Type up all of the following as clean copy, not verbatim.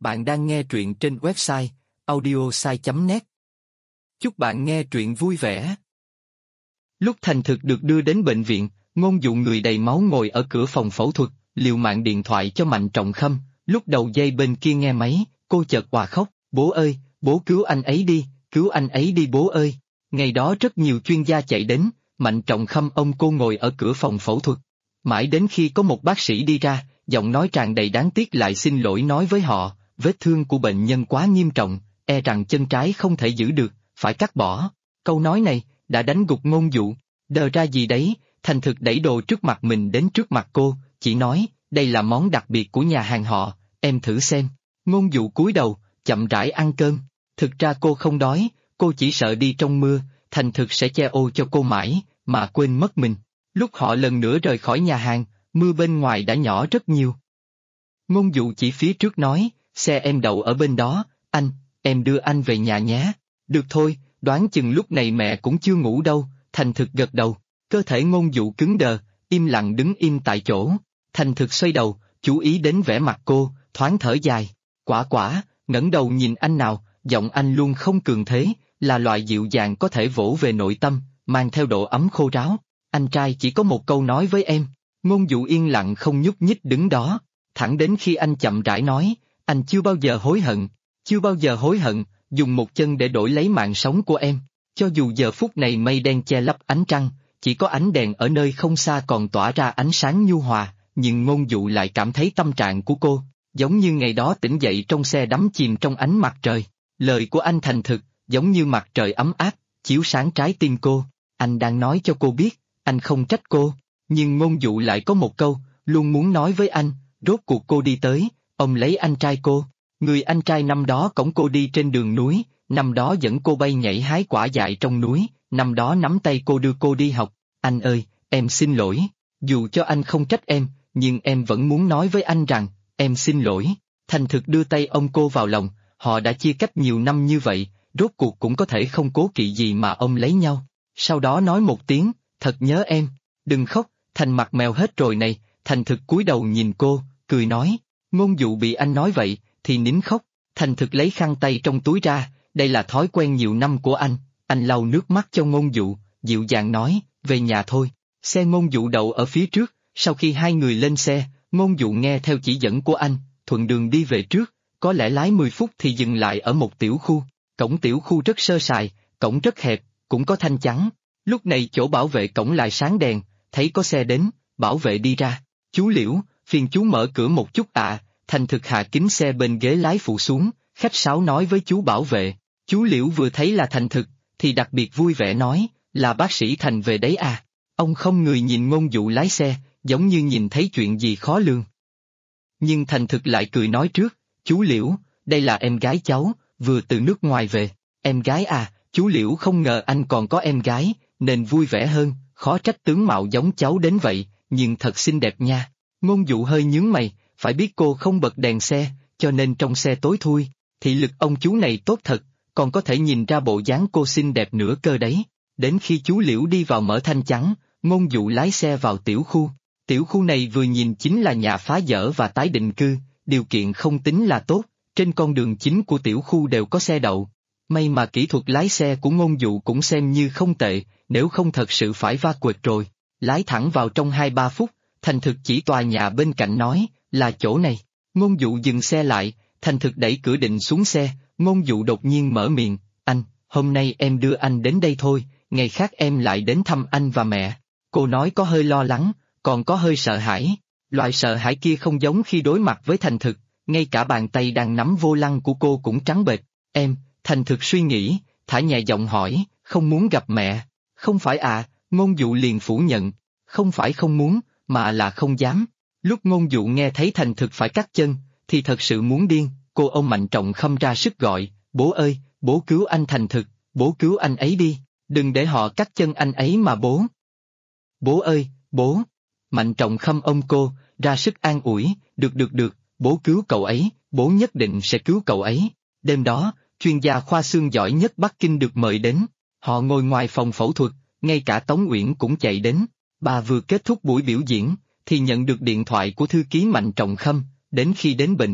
Bạn đang nghe truyện trên website audiosai.net. Chúc bạn nghe truyện vui vẻ. Lúc Thành Thực được đưa đến bệnh viện, Ngôn Dụ người đầy máu ngồi ở cửa phòng phẫu thuật, liều mạng điện thoại cho Mạnh Trọng Khâm. Lúc đầu dây bên kia nghe máy, cô chợt òa khóc, bố ơi, bố cứu anh ấy đi bố ơi. Ngày đó rất nhiều chuyên gia chạy đến, Mạnh Trọng Khâm ôm cô ngồi ở cửa phòng phẫu thuật. Mãi đến khi có một bác sĩ đi ra, giọng nói tràn đầy đáng tiếc lại xin lỗi nói với họ, vết thương của bệnh nhân quá nghiêm trọng, e rằng chân trái không thể giữ được, phải cắt bỏ. Câu nói này đã đánh gục Ngôn Dụ. Đờ ra gì đấy, Thành Thực đẩy đồ trước mặt mình đến trước mặt cô, chỉ nói, đây là món đặc biệt của nhà hàng họ, em thử xem. Ngôn Dụ cúi đầu, chậm rãi ăn cơm. Thực ra cô không đói, cô chỉ sợ đi trong mưa, Thành Thực sẽ che ô cho cô mãi, mà quên mất mình. Lúc họ lần nữa rời khỏi nhà hàng, mưa bên ngoài đã nhỏ rất nhiều. Ngôn Dụ chỉ phía trước nói, xe em đậu ở bên đó, em đưa anh về nhà nhé. Được thôi, đoán chừng lúc này mẹ cũng chưa ngủ đâu. Thành Thực gật đầu, cơ thể Ngôn Dụ cứng đờ, im lặng đứng im tại chỗ. Thành Thực xoay đầu, chú ý đến vẻ mặt cô, thoáng thở dài. Quả, ngẩng đầu nhìn anh nào, giọng anh luôn không cường thế, là loại dịu dàng có thể vỗ về nội tâm, mang theo độ ấm khô ráo. Anh trai chỉ có một câu nói với em. Ngôn Dụ yên lặng không nhúc nhích đứng đó, thẳng đến khi anh chậm rãi nói, anh chưa bao giờ hối hận, dùng một chân để đổi lấy mạng sống của em. Cho dù giờ phút này mây đen che lấp ánh trăng, chỉ có ánh đèn ở nơi không xa còn tỏa ra ánh sáng nhu hòa, nhưng Ngôn Dụ lại cảm thấy tâm trạng của cô, giống như ngày đó tỉnh dậy trong xe đắm chìm trong ánh mặt trời. Lời của anh thành thực, giống như mặt trời ấm áp, chiếu sáng trái tim cô. Anh đang nói cho cô biết, anh không trách cô, nhưng Ngôn Dụ lại có một câu, luôn muốn nói với anh, rốt cuộc cô đi tới, ông lấy anh trai cô. Người anh trai năm đó cõng cô đi trên đường núi, năm đó dẫn cô bay nhảy hái quả dại trong núi, năm đó nắm tay cô đưa cô đi học. Anh ơi, em xin lỗi, dù cho anh không trách em, nhưng em vẫn muốn nói với anh rằng, em xin lỗi. Thành Thực đưa tay ôm cô vào lòng, họ đã chia cách nhiều năm như vậy, rốt cuộc cũng có thể không cố kỵ gì mà ôm lấy nhau. Sau đó nói một tiếng, thật nhớ em, đừng khóc, Thành mặt mèo hết rồi này. Thành Thực cúi đầu nhìn cô, cười nói, Ngôn Dụ bị anh nói vậy, thì nín khóc. Thành Thực lấy khăn tay trong túi ra, đây là thói quen nhiều năm của anh lau nước mắt cho Ngôn Dụ, dịu dàng nói, về nhà thôi. Xe Ngôn Dụ đậu ở phía trước, sau khi hai người lên xe, Ngôn Dụ nghe theo chỉ dẫn của anh, thuận đường đi về trước, có lẽ lái 10 phút thì dừng lại ở một tiểu khu. Cổng tiểu khu rất sơ sài, cổng rất hẹp, cũng có thanh chắn. Lúc này chỗ bảo vệ cổng lại sáng đèn, thấy có xe đến, bảo vệ đi ra. Chú Liễu, phiền chú mở cửa một chút ạ. Thành Thực hạ kính xe bên ghế lái phụ xuống, khách sáo nói với chú bảo vệ. Chú Liễu vừa thấy là Thành Thực, thì đặc biệt vui vẻ nói, là bác sĩ Thành về đấy à. Ông không người nhìn Ngôn Dụ lái xe, giống như nhìn thấy chuyện gì khó lường. Nhưng Thành Thực lại cười nói trước, chú Liễu, đây là em gái cháu, vừa từ nước ngoài về. Em gái à, chú Liễu không ngờ anh còn có em gái, nên vui vẻ hơn, khó trách tướng mạo giống cháu đến vậy, nhưng thật xinh đẹp nha. Ngôn Dụ hơi nhướng mày, phải biết cô không bật đèn xe, cho nên trong xe tối thui, thị lực ông chú này tốt thật, còn có thể nhìn ra bộ dáng cô xinh đẹp nữa cơ đấy. Đến khi chú Liễu đi vào mở thanh chắn, Ngôn Dụ lái xe vào tiểu khu. Tiểu khu này vừa nhìn chính là nhà phá dỡ và tái định cư, điều kiện không tính là tốt, trên con đường chính của tiểu khu đều có xe đậu. May mà kỹ thuật lái xe của Ngôn Dụ cũng xem như không tệ, nếu không thật sự phải va quệt rồi. Lái thẳng vào trong 2-3 phút, Thành Thực chỉ tòa nhà bên cạnh nói, là chỗ này. Ngôn Dụ dừng xe lại, Thành Thực đẩy cửa định xuống xe, Ngôn Dụ đột nhiên mở miệng, anh, hôm nay em đưa anh đến đây thôi, ngày khác em lại đến thăm anh và mẹ. Cô nói có hơi lo lắng, còn có hơi sợ hãi. Loại sợ hãi kia không giống khi đối mặt với Thành Thực, ngay cả bàn tay đang nắm vô lăng của cô cũng trắng bệch. Em, Thành Thực suy nghĩ, thả nhẹ giọng hỏi, không muốn gặp mẹ. Không phải à, Ngôn Dụ liền phủ nhận, không phải không muốn, mà là không dám. Lúc Ngôn Dụ nghe thấy Thành Thực phải cắt chân, thì thật sự muốn điên, cô ôm Mạnh Trọng Khâm ra sức gọi, bố ơi, bố cứu anh Thành Thực, bố cứu anh ấy đi, đừng để họ cắt chân anh ấy mà bố. Bố ơi, bố. Mạnh Trọng Khâm ôm cô, ra sức an ủi, được, bố cứu cậu ấy, bố nhất định sẽ cứu cậu ấy. Đêm đó, chuyên gia khoa xương giỏi nhất Bắc Kinh được mời đến, họ ngồi ngoài phòng phẫu thuật, ngay cả Tống Uyển cũng chạy đến. Bà vừa kết thúc buổi biểu diễn, thì nhận được điện thoại của thư ký Mạnh Trọng Khâm, đến khi đến bệnh viện,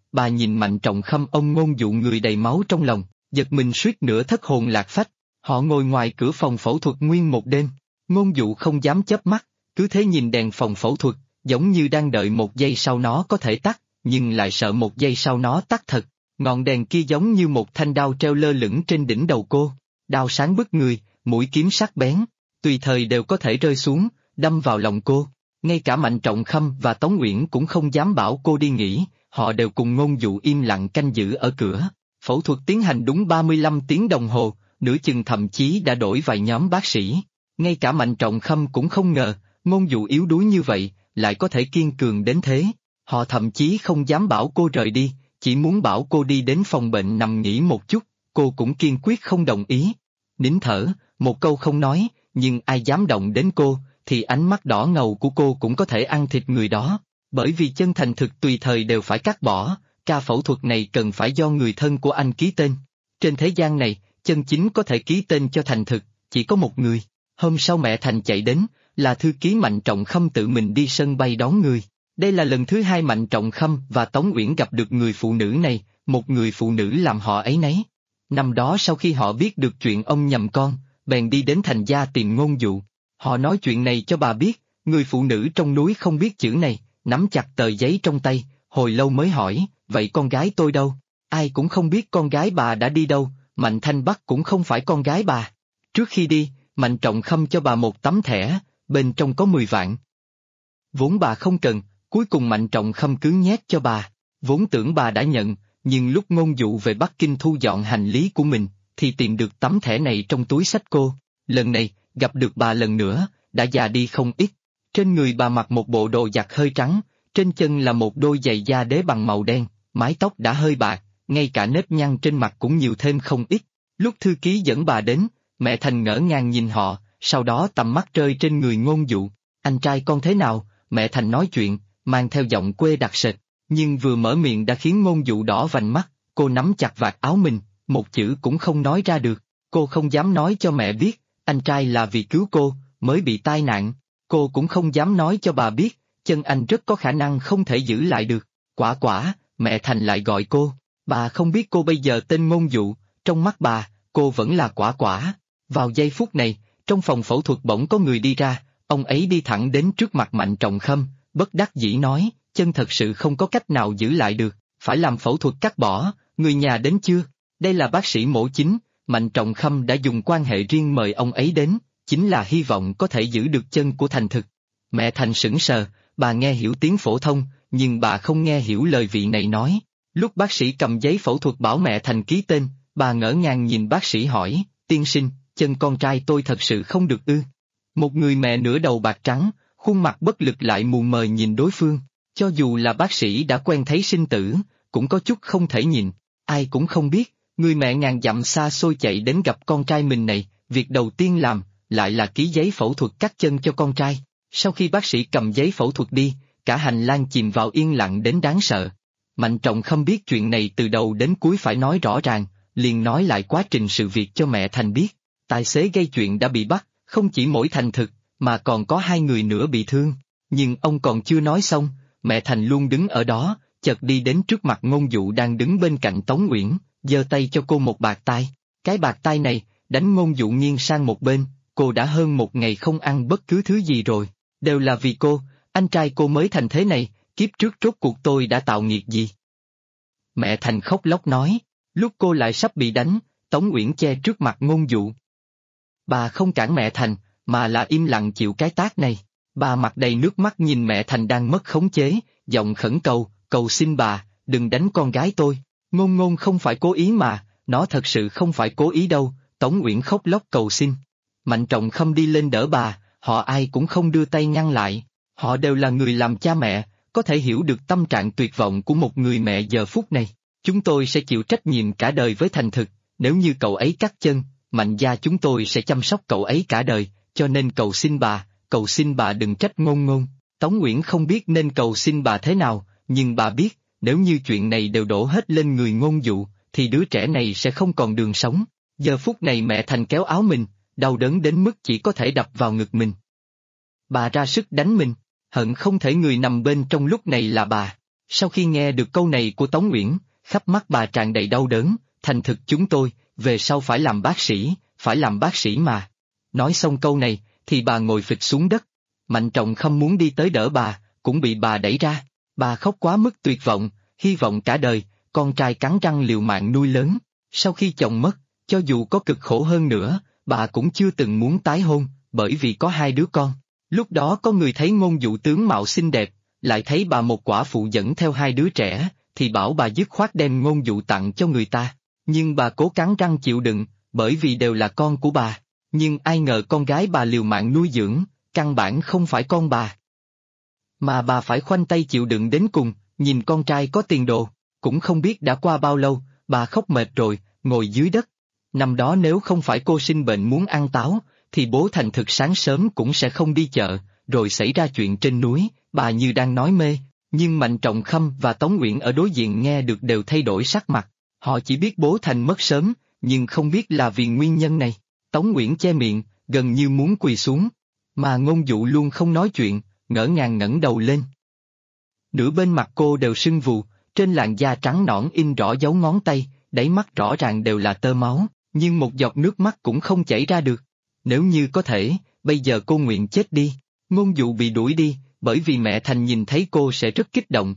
bà nhìn Mạnh Trọng Khâm ông Ngôn Dụ người đầy máu trong lòng, giật mình suýt nữa thất hồn lạc phách. Họ ngồi ngoài cửa phòng phẫu thuật nguyên một đêm, Ngôn Dụ không dám chớp mắt, cứ thế nhìn đèn phòng phẫu thuật, giống như đang đợi một giây sau nó có thể tắt, nhưng lại sợ một giây sau nó tắt thật. Ngọn đèn kia giống như một thanh đao treo lơ lửng trên đỉnh đầu cô, đao sáng bức người, mũi kiếm sắc bén, tùy thời đều có thể rơi xuống, đâm vào lòng cô. Ngay cả Mạnh Trọng Khâm và Tống Uyển cũng không dám bảo cô đi nghỉ, họ đều cùng Ngôn Dụ im lặng canh giữ ở cửa. Phẫu thuật tiến hành đúng 35 tiếng đồng hồ, nửa chừng thậm chí đã đổi vài nhóm bác sĩ. Ngay cả Mạnh Trọng Khâm cũng không ngờ, Ngôn Dụ yếu đuối như vậy, lại có thể kiên cường đến thế. Họ thậm chí không dám bảo cô rời đi, chỉ muốn bảo cô đi đến phòng bệnh nằm nghỉ một chút, cô cũng kiên quyết không đồng ý. Nín thở, một câu không nói, nhưng ai dám động đến cô, thì ánh mắt đỏ ngầu của cô cũng có thể ăn thịt người đó. Bởi vì chân thành thực tùy thời đều phải cắt bỏ, ca phẫu thuật này cần phải do người thân của anh ký tên. Trên thế gian này, chân chính có thể ký tên cho thành thực, chỉ có một người. Hôm sau mẹ Thành chạy đến, là thư ký Mạnh Trọng Khâm tự mình đi sân bay đón người. Đây là lần thứ hai Mạnh Trọng Khâm và Tống Uyển gặp được người phụ nữ này, một người phụ nữ làm họ áy náy. Năm đó sau khi họ biết được chuyện ông nhầm con, bèn đi đến Thành gia tìm Ngôn Dụ. Họ nói chuyện này cho bà biết, người phụ nữ trong núi không biết chữ này, nắm chặt tờ giấy trong tay, hồi lâu mới hỏi, vậy con gái tôi đâu? Ai cũng không biết con gái bà đã đi đâu, Mạnh Thanh Bắc cũng không phải con gái bà. Trước khi đi, Mạnh Trọng Khâm cho bà một tấm thẻ, bên trong có 10 vạn. Vốn bà không cần, cuối cùng Mạnh Trọng Khâm cứ nhét cho bà, vốn tưởng bà đã nhận, nhưng lúc Ngôn Dụ về Bắc Kinh thu dọn hành lý của mình, thì tìm được tấm thẻ này trong túi xách cô. Lần này, gặp được bà lần nữa, đã già đi không ít. Trên người bà mặc một bộ đồ giặt hơi trắng, trên chân là một đôi giày da đế bằng màu đen, mái tóc đã hơi bạc, ngay cả nếp nhăn trên mặt cũng nhiều thêm không ít. Lúc thư ký dẫn bà đến, mẹ Thành ngỡ ngàng nhìn họ, sau đó tầm mắt rơi trên người Ngôn Dụ. Anh trai con thế nào? Mẹ Thành nói chuyện, mang theo giọng quê đặc sệt, nhưng vừa mở miệng đã khiến Ngôn Dụ đỏ vành mắt, cô nắm chặt vạt áo mình, một chữ cũng không nói ra được. Cô không dám nói cho mẹ biết, anh trai là vì cứu cô, mới bị tai nạn. Cô cũng không dám nói cho bà biết, chân anh rất có khả năng không thể giữ lại được. Quả quả, mẹ Thành lại gọi cô. Bà không biết cô bây giờ tên Ngôn Dụ, trong mắt bà, cô vẫn là Quả Quả. Vào giây phút này, trong phòng phẫu thuật bỗng có người đi ra, ông ấy đi thẳng đến trước mặt Mạnh Trọng Khâm, bất đắc dĩ nói, chân thật sự không có cách nào giữ lại được, phải làm phẫu thuật cắt bỏ, người nhà đến chưa? Đây là bác sĩ mổ chính, Mạnh Trọng Khâm đã dùng quan hệ riêng mời ông ấy đến, chính là hy vọng có thể giữ được chân của Thành thực. Mẹ Thành sững sờ, bà nghe hiểu tiếng phổ thông, nhưng bà không nghe hiểu lời vị này nói. Lúc bác sĩ cầm giấy phẫu thuật bảo mẹ Thành ký tên, bà ngỡ ngàng nhìn bác sĩ hỏi, tiên sinh, chân con trai tôi thật sự không được ư? Một người mẹ nửa đầu bạc trắng, khuôn mặt bất lực lại mù mờ nhìn đối phương, cho dù là bác sĩ đã quen thấy sinh tử, cũng có chút không thể nhìn, ai cũng không biết, người mẹ ngàn dặm xa xôi chạy đến gặp con trai mình này, việc đầu tiên làm, lại là ký giấy phẫu thuật cắt chân cho con trai. Sau khi bác sĩ cầm giấy phẫu thuật đi, cả hành lang chìm vào yên lặng đến đáng sợ. Mạnh Trọng Khâm biết chuyện này từ đầu đến cuối phải nói rõ ràng, liền nói lại quá trình sự việc cho mẹ Thành biết. Tài xế gây chuyện đã bị bắt, không chỉ mỗi Thành thực, mà còn có 2 người nữa bị thương. Nhưng ông còn chưa nói xong, mẹ Thành luôn đứng ở đó, chợt đi đến trước mặt Ngôn Dụ đang đứng bên cạnh Tống Uyển, giơ tay cho cô một bạt tai. Cái bạt tai này, đánh Ngôn Dụ nghiêng sang một bên, cô đã hơn một ngày không ăn bất cứ thứ gì rồi. Đều là vì cô, anh trai cô mới thành thế này, kiếp trước rốt cuộc tôi đã tạo nghiệt gì? Mẹ Thành khóc lóc nói, lúc cô lại sắp bị đánh, Tống Uyển che trước mặt Ngôn Dụ. Bà không cản mẹ Thành, mà là im lặng chịu cái tát này. Bà mặt đầy nước mắt nhìn mẹ Thành đang mất khống chế, giọng khẩn cầu, cầu xin bà, đừng đánh con gái tôi. Ngôn Ngôn không phải cố ý mà, nó thật sự không phải cố ý đâu. Tống Uyển khóc lóc cầu xin. Mạnh Trọng Khâm đi lên đỡ bà, họ ai cũng không đưa tay ngăn lại. Họ đều là người làm cha mẹ, có thể hiểu được tâm trạng tuyệt vọng của một người mẹ giờ phút này. Chúng tôi sẽ chịu trách nhiệm cả đời với Thành thực, nếu như cậu ấy cắt chân, Mạnh gia chúng tôi sẽ chăm sóc cậu ấy cả đời, cho nên cầu xin bà đừng trách Ngôn Ngôn. Tống Uyển không biết nên cầu xin bà thế nào, nhưng bà biết, nếu như chuyện này đều đổ hết lên người Ngôn Dụ, thì đứa trẻ này sẽ không còn đường sống. Giờ phút này mẹ Thành kéo áo mình, đau đớn đến mức chỉ có thể đập vào ngực mình. Bà ra sức đánh mình, hận không thể người nằm bên trong lúc này là bà. Sau khi nghe được câu này của Tống Uyển, khắp mắt bà tràn đầy đau đớn, thành thực chúng tôi, về sau phải làm bác sĩ mà. Nói xong câu này, thì bà ngồi phịch xuống đất. Mạnh Trọng Khâm muốn đi tới đỡ bà, cũng bị bà đẩy ra. Bà khóc quá mức tuyệt vọng, hy vọng cả đời, con trai cắn răng liều mạng nuôi lớn. Sau khi chồng mất, cho dù có cực khổ hơn nữa, bà cũng chưa từng muốn tái hôn, bởi vì có 2 đứa con. Lúc đó có người thấy Ngôn Dụ tướng mạo xinh đẹp, lại thấy bà một quả phụ dẫn theo 2 đứa trẻ, thì bảo bà dứt khoát đem Ngôn Dụ tặng cho người ta. Nhưng bà cố cắn răng chịu đựng, bởi vì đều là con của bà. Nhưng ai ngờ con gái bà liều mạng nuôi dưỡng, căn bản không phải con bà. Mà bà phải khoanh tay chịu đựng đến cùng, nhìn con trai có tiền đồ. Cũng không biết đã qua bao lâu, bà khóc mệt rồi, ngồi dưới đất. Năm đó nếu không phải cô sinh bệnh muốn ăn táo, thì bố thành thực sáng sớm cũng sẽ không đi chợ, rồi xảy ra chuyện trên núi, bà như đang nói mê. Nhưng Mạnh Trọng Khâm và Tống Uyển ở đối diện nghe được đều thay đổi sắc mặt. Họ chỉ biết bố Thành mất sớm, nhưng không biết là vì nguyên nhân này. Tống Uyển che miệng, gần như muốn quỳ xuống. Mà Ngôn Dụ luôn không nói chuyện, ngỡ ngàng ngẩng đầu lên. Nửa bên mặt cô đều sưng vù, trên làn da trắng nõn in rõ dấu ngón tay, đáy mắt rõ ràng đều là tơ máu, nhưng một giọt nước mắt cũng không chảy ra được. Nếu như có thể, bây giờ cô nguyện chết đi. Ngôn Dụ bị đuổi đi, bởi vì mẹ Thành nhìn thấy cô sẽ rất kích động.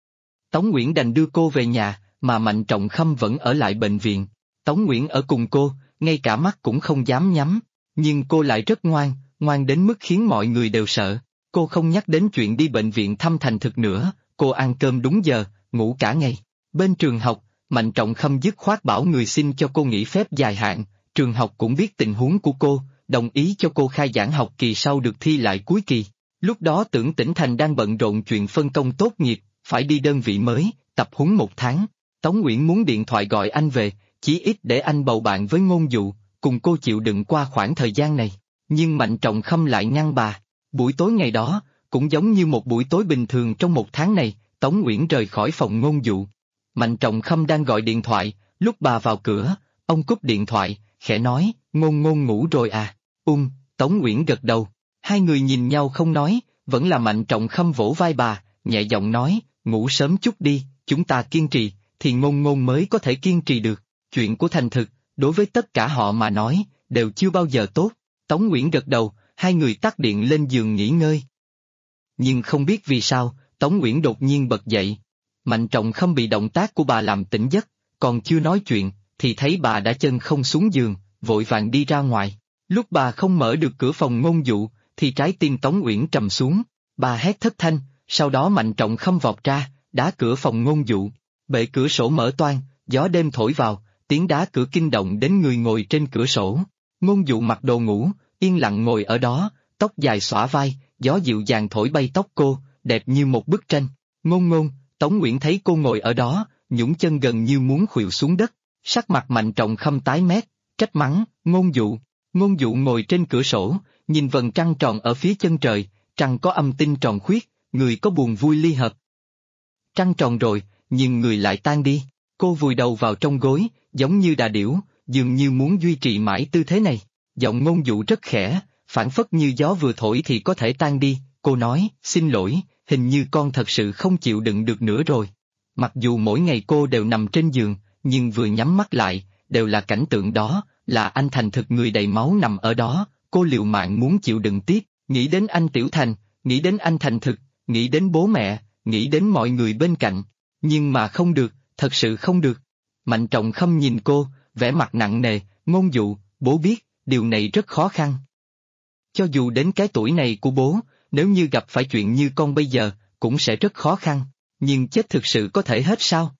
Tống Uyển đành đưa cô về nhà, mà Mạnh Trọng Khâm vẫn ở lại bệnh viện. Tống Uyển ở cùng cô, ngay cả mắt cũng không dám nhắm, nhưng cô lại rất ngoan, ngoan đến mức khiến mọi người đều sợ. Cô không nhắc đến chuyện đi bệnh viện thăm Thành Thực nữa, cô ăn cơm đúng giờ, ngủ cả ngày. Bên trường học, Mạnh Trọng Khâm dứt khoát bảo người xin cho cô nghỉ phép dài hạn, trường học cũng biết tình huống của cô, đồng ý cho cô khai giảng học kỳ sau được thi lại cuối kỳ. Lúc đó Tưởng Tĩnh Thành đang bận rộn chuyện phân công tốt nghiệp, phải đi đơn vị mới, tập huấn 1 tháng. Tống Uyển muốn điện thoại gọi anh về, chí ít để anh bầu bạn với Ngôn Dụ, cùng cô chịu đựng qua khoảng thời gian này. Nhưng Mạnh Trọng Khâm lại ngăn bà. Buổi tối ngày đó, cũng giống như một buổi tối bình thường trong 1 tháng này, Tống Uyển rời khỏi phòng Ngôn Dụ. Mạnh Trọng Khâm đang gọi điện thoại, lúc bà vào cửa, ông cúp điện thoại, khẽ nói, Ngôn Ngôn ngủ rồi à? Tống Uyển gật đầu. Hai người nhìn nhau không nói, vẫn là Mạnh Trọng Khâm vỗ vai bà, nhẹ giọng nói, ngủ sớm chút đi, chúng ta kiên trì, thì Ngôn Ngôn mới có thể kiên trì được. Chuyện của Thành Thực, đối với tất cả họ mà nói, đều chưa bao giờ tốt. Tống Uyển gật đầu, hai người tắt điện lên giường nghỉ ngơi. Nhưng không biết vì sao, Tống Uyển đột nhiên bật dậy. Mạnh Trọng Khâm bị động tác của bà làm tỉnh giấc, còn chưa nói chuyện, thì thấy bà đã chân không xuống giường, vội vàng đi ra ngoài. Lúc bà không mở được cửa phòng Ngôn Dụ, thì trái tim Tống Uyển trầm xuống. Bà hét thất thanh, sau đó Mạnh Trọng Khâm vọt ra, đá cửa phòng Ngôn Dụ. Bệ cửa sổ mở toang, gió đêm thổi vào, tiếng đá cửa kinh động đến người ngồi trên cửa sổ. Ngôn Dụ mặc đồ ngủ, yên lặng ngồi ở đó, tóc dài xõa vai, gió dịu dàng thổi bay tóc cô, đẹp như một bức tranh. Ngôn Ngôn, Tống Uyển thấy cô ngồi ở đó, nhũng chân gần như muốn khuỵu xuống đất. Sắc mặt Mạnh Trọng Khâm tái mét, trách mắng, Ngôn Dụ. Ngôn Dụ ngồi trên cửa sổ, nhìn vầng trăng tròn ở phía chân trời, trăng có âm tinh tròn khuyết, người có buồn vui ly hợp. Trăng tròn rồi, nhưng người lại tan đi. Cô vùi đầu vào trong gối, giống như đà điểu, dường như muốn duy trì mãi tư thế này. Giọng Ngôn Dụ rất khẽ, phảng phất như gió vừa thổi thì có thể tan đi. Cô nói, xin lỗi, hình như con thật sự không chịu đựng được nữa rồi. Mặc dù mỗi ngày cô đều nằm trên giường, nhưng vừa nhắm mắt lại, đều là cảnh tượng đó, là anh Thành Thực người đầy máu nằm ở đó. Cô liều mạng muốn chịu đựng tiếp, nghĩ đến anh Tiểu Thành, nghĩ đến anh Thành Thực, nghĩ đến bố mẹ, nghĩ đến mọi người bên cạnh. Nhưng mà không được, thật sự không được. Mạnh Trọng Khâm nhìn cô, vẻ mặt nặng nề, Ngôn Dụ, bố biết, điều này rất khó khăn. Cho dù đến cái tuổi này của bố, nếu như gặp phải chuyện như con bây giờ, cũng sẽ rất khó khăn, nhưng chết thực sự có thể hết sao?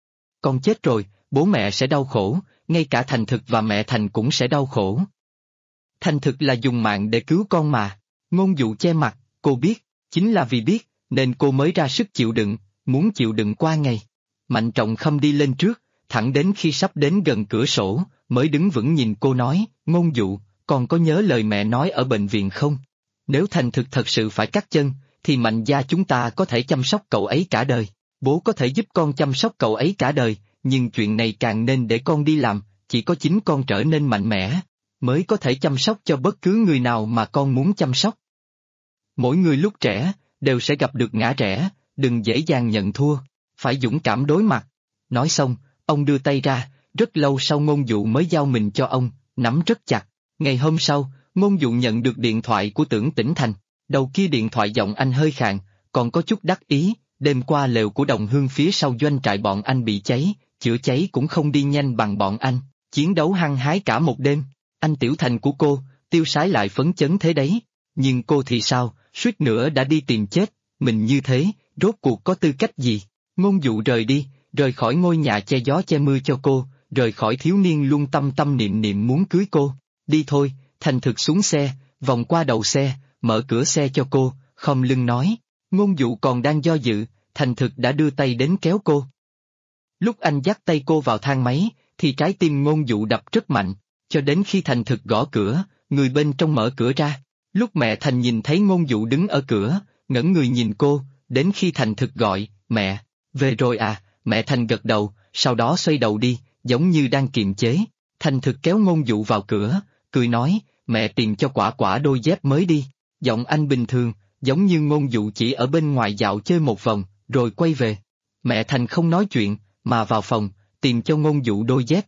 Con chết rồi, bố mẹ sẽ đau khổ, ngay cả Thành Thực và mẹ Thành cũng sẽ đau khổ. Thành Thực là dùng mạng để cứu con mà. Ngôn Dụ che mặt, cô biết, chính là vì biết, nên cô mới ra sức chịu đựng, muốn chịu đựng qua ngày. Mạnh Trọng Khâm đi lên trước, thẳng đến khi sắp đến gần cửa sổ, mới đứng vững nhìn cô nói, Ngôn Dụ, con có nhớ lời mẹ nói ở bệnh viện không? Nếu Thành Thực thật sự phải cắt chân, thì Mạnh gia chúng ta có thể chăm sóc cậu ấy cả đời. Bố có thể giúp con chăm sóc cậu ấy cả đời, nhưng chuyện này càng nên để con đi làm, chỉ có chính con trở nên mạnh mẽ, mới có thể chăm sóc cho bất cứ người nào mà con muốn chăm sóc. Mỗi người lúc trẻ, đều sẽ gặp được ngã rẽ, đừng dễ dàng nhận thua, phải dũng cảm đối mặt. Nói xong, ông đưa tay ra, rất lâu sau Ngôn Dụ mới giao mình cho ông, nắm rất chặt. Ngày hôm sau, Ngôn Dụ nhận được điện thoại của Tưởng Tĩnh Thành. Đầu kia điện thoại giọng anh hơi khàn, còn có chút đắc ý, đêm qua lều của đồng hương phía sau doanh trại bọn anh bị cháy, chữa cháy cũng không đi nhanh bằng bọn anh, chiến đấu hăng hái cả một đêm. Anh Tiểu Thành của cô, tiêu sái lại phấn chấn thế đấy, nhưng cô thì sao, suýt nữa đã đi tìm chết, mình như thế, rốt cuộc có tư cách gì? Ngôn Dụ rời đi, rời khỏi ngôi nhà che gió che mưa cho cô, rời khỏi thiếu niên luôn tâm tâm niệm niệm muốn cưới cô. Đi thôi, Thành Thực xuống xe, vòng qua đầu xe, mở cửa xe cho cô, khom lưng nói. Ngôn Dụ còn đang do dự, Thành Thực đã đưa tay đến kéo cô. Lúc anh dắt tay cô vào thang máy, thì trái tim Ngôn Dụ đập rất mạnh, cho đến khi Thành Thực gõ cửa, người bên trong mở cửa ra. Lúc mẹ Thành nhìn thấy Ngôn Dụ đứng ở cửa, ngẩng người nhìn cô, đến khi Thành Thực gọi, mẹ, về rồi à, mẹ Thành gật đầu, sau đó xoay đầu đi, giống như đang kiềm chế. Thành Thực kéo Ngôn Dụ vào cửa, cười nói, mẹ tìm cho Quả Quả đôi dép mới đi. Giọng anh bình thường, giống như Ngôn Dụ chỉ ở bên ngoài dạo chơi một vòng, rồi quay về. Mẹ Thành không nói chuyện, mà vào phòng, tìm cho Ngôn Dụ đôi dép.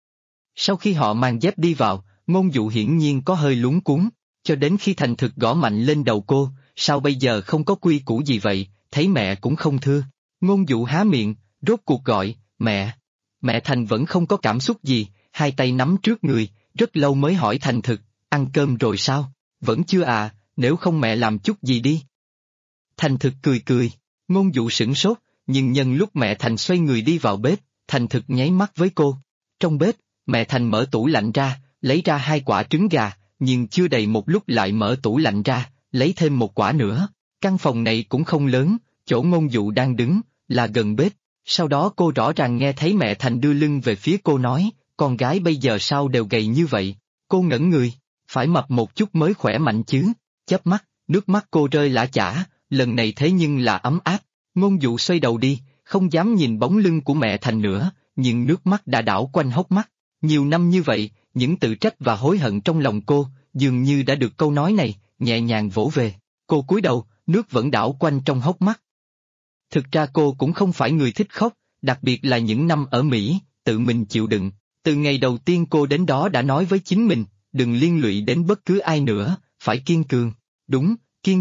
Sau khi họ mang dép đi vào, Ngôn Dụ hiển nhiên có hơi luống cuống, cho đến khi Thành Thực gõ mạnh lên đầu cô, sao bây giờ không có quy củ gì vậy, thấy mẹ cũng không thưa. Ngôn Dụ há miệng, rốt cuộc gọi, mẹ. Mẹ Thành vẫn không có cảm xúc gì, hai tay nắm trước người, rất lâu mới hỏi Thành Thực, ăn cơm rồi sao? Vẫn chưa à, nếu không mẹ làm chút gì đi. Thành Thực cười cười, Ngôn Dụ sửng sốt, nhưng nhân lúc mẹ Thành xoay người đi vào bếp, Thành Thực nháy mắt với cô. Trong bếp, mẹ Thành mở tủ lạnh ra, lấy ra 2 quả trứng gà, nhưng chưa đầy một lúc lại mở tủ lạnh ra, lấy thêm 1 quả nữa. Căn phòng này cũng không lớn, chỗ Ngôn Dụ đang đứng, là gần bếp. Sau đó cô rõ ràng nghe thấy mẹ Thành đưa lưng về phía cô nói, con gái bây giờ sao đều gầy như vậy? Cô ngẩn người, phải mập một chút mới khỏe mạnh chứ. Chớp mắt, nước mắt cô rơi lã chã, lần này thế nhưng là ấm áp. Ngôn Dụ xoay đầu đi, không dám nhìn bóng lưng của mẹ Thành nữa, nhưng nước mắt đã đảo quanh hốc mắt. Nhiều năm như vậy, những tự trách và hối hận trong lòng cô, dường như đã được câu nói này, nhẹ nhàng vỗ về. Cô cúi đầu, nước vẫn đảo quanh trong hốc mắt. Thực ra cô cũng không phải người thích khóc, đặc biệt là những năm ở Mỹ, tự mình chịu đựng. Từ ngày đầu tiên cô đến đó đã nói với chính mình, đừng liên lụy đến bất cứ ai nữa, phải kiên cường. Đúng,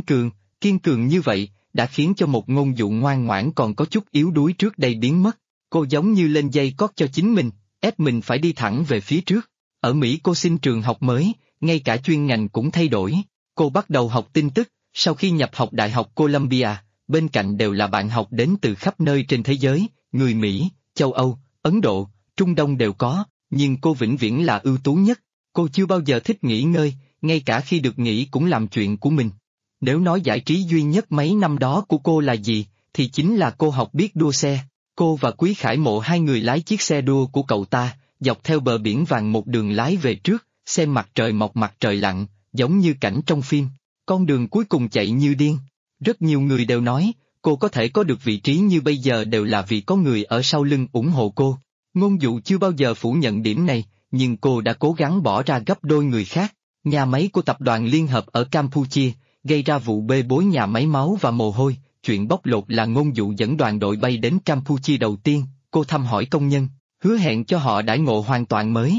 kiên cường như vậy, đã khiến cho một Ngôn Dụ ngoan ngoãn còn có chút yếu đuối trước đây biến mất. Cô giống như lên dây cót cho chính mình, ép mình phải đi thẳng về phía trước. Ở Mỹ cô xin trường học mới, ngay cả chuyên ngành cũng thay đổi. Cô bắt đầu học tin tức, sau khi nhập học Đại học Columbia, bên cạnh đều là bạn học đến từ khắp nơi trên thế giới, người Mỹ, châu Âu, Ấn Độ, Trung Đông đều có, nhưng cô vĩnh viễn là ưu tú nhất. Cô chưa bao giờ thích nghỉ ngơi, ngay cả khi được nghỉ cũng làm chuyện của mình. Nếu nói giải trí duy nhất mấy năm đó của cô là gì, thì chính là cô học biết đua xe. Cô và Quý Khải Mộ hai người lái chiếc xe đua của cậu ta, dọc theo bờ biển vàng một đường lái về trước, xem mặt trời mọc mặt trời lặn, giống như cảnh trong phim. Con đường cuối cùng chạy như điên. Rất nhiều người đều nói, cô có thể có được vị trí như bây giờ đều là vì có người ở sau lưng ủng hộ cô. Ngôn Dụ chưa bao giờ phủ nhận điểm này, nhưng cô đã cố gắng bỏ ra gấp đôi người khác. Nhà máy của tập đoàn Liên Hợp ở Campuchia, gây ra vụ bê bối nhà máy máu và mồ hôi. Chuyện bóc lột là Ngôn Dụ dẫn đoàn đội bay đến Campuchia đầu tiên, cô thăm hỏi công nhân, hứa hẹn cho họ đãi ngộ hoàn toàn mới.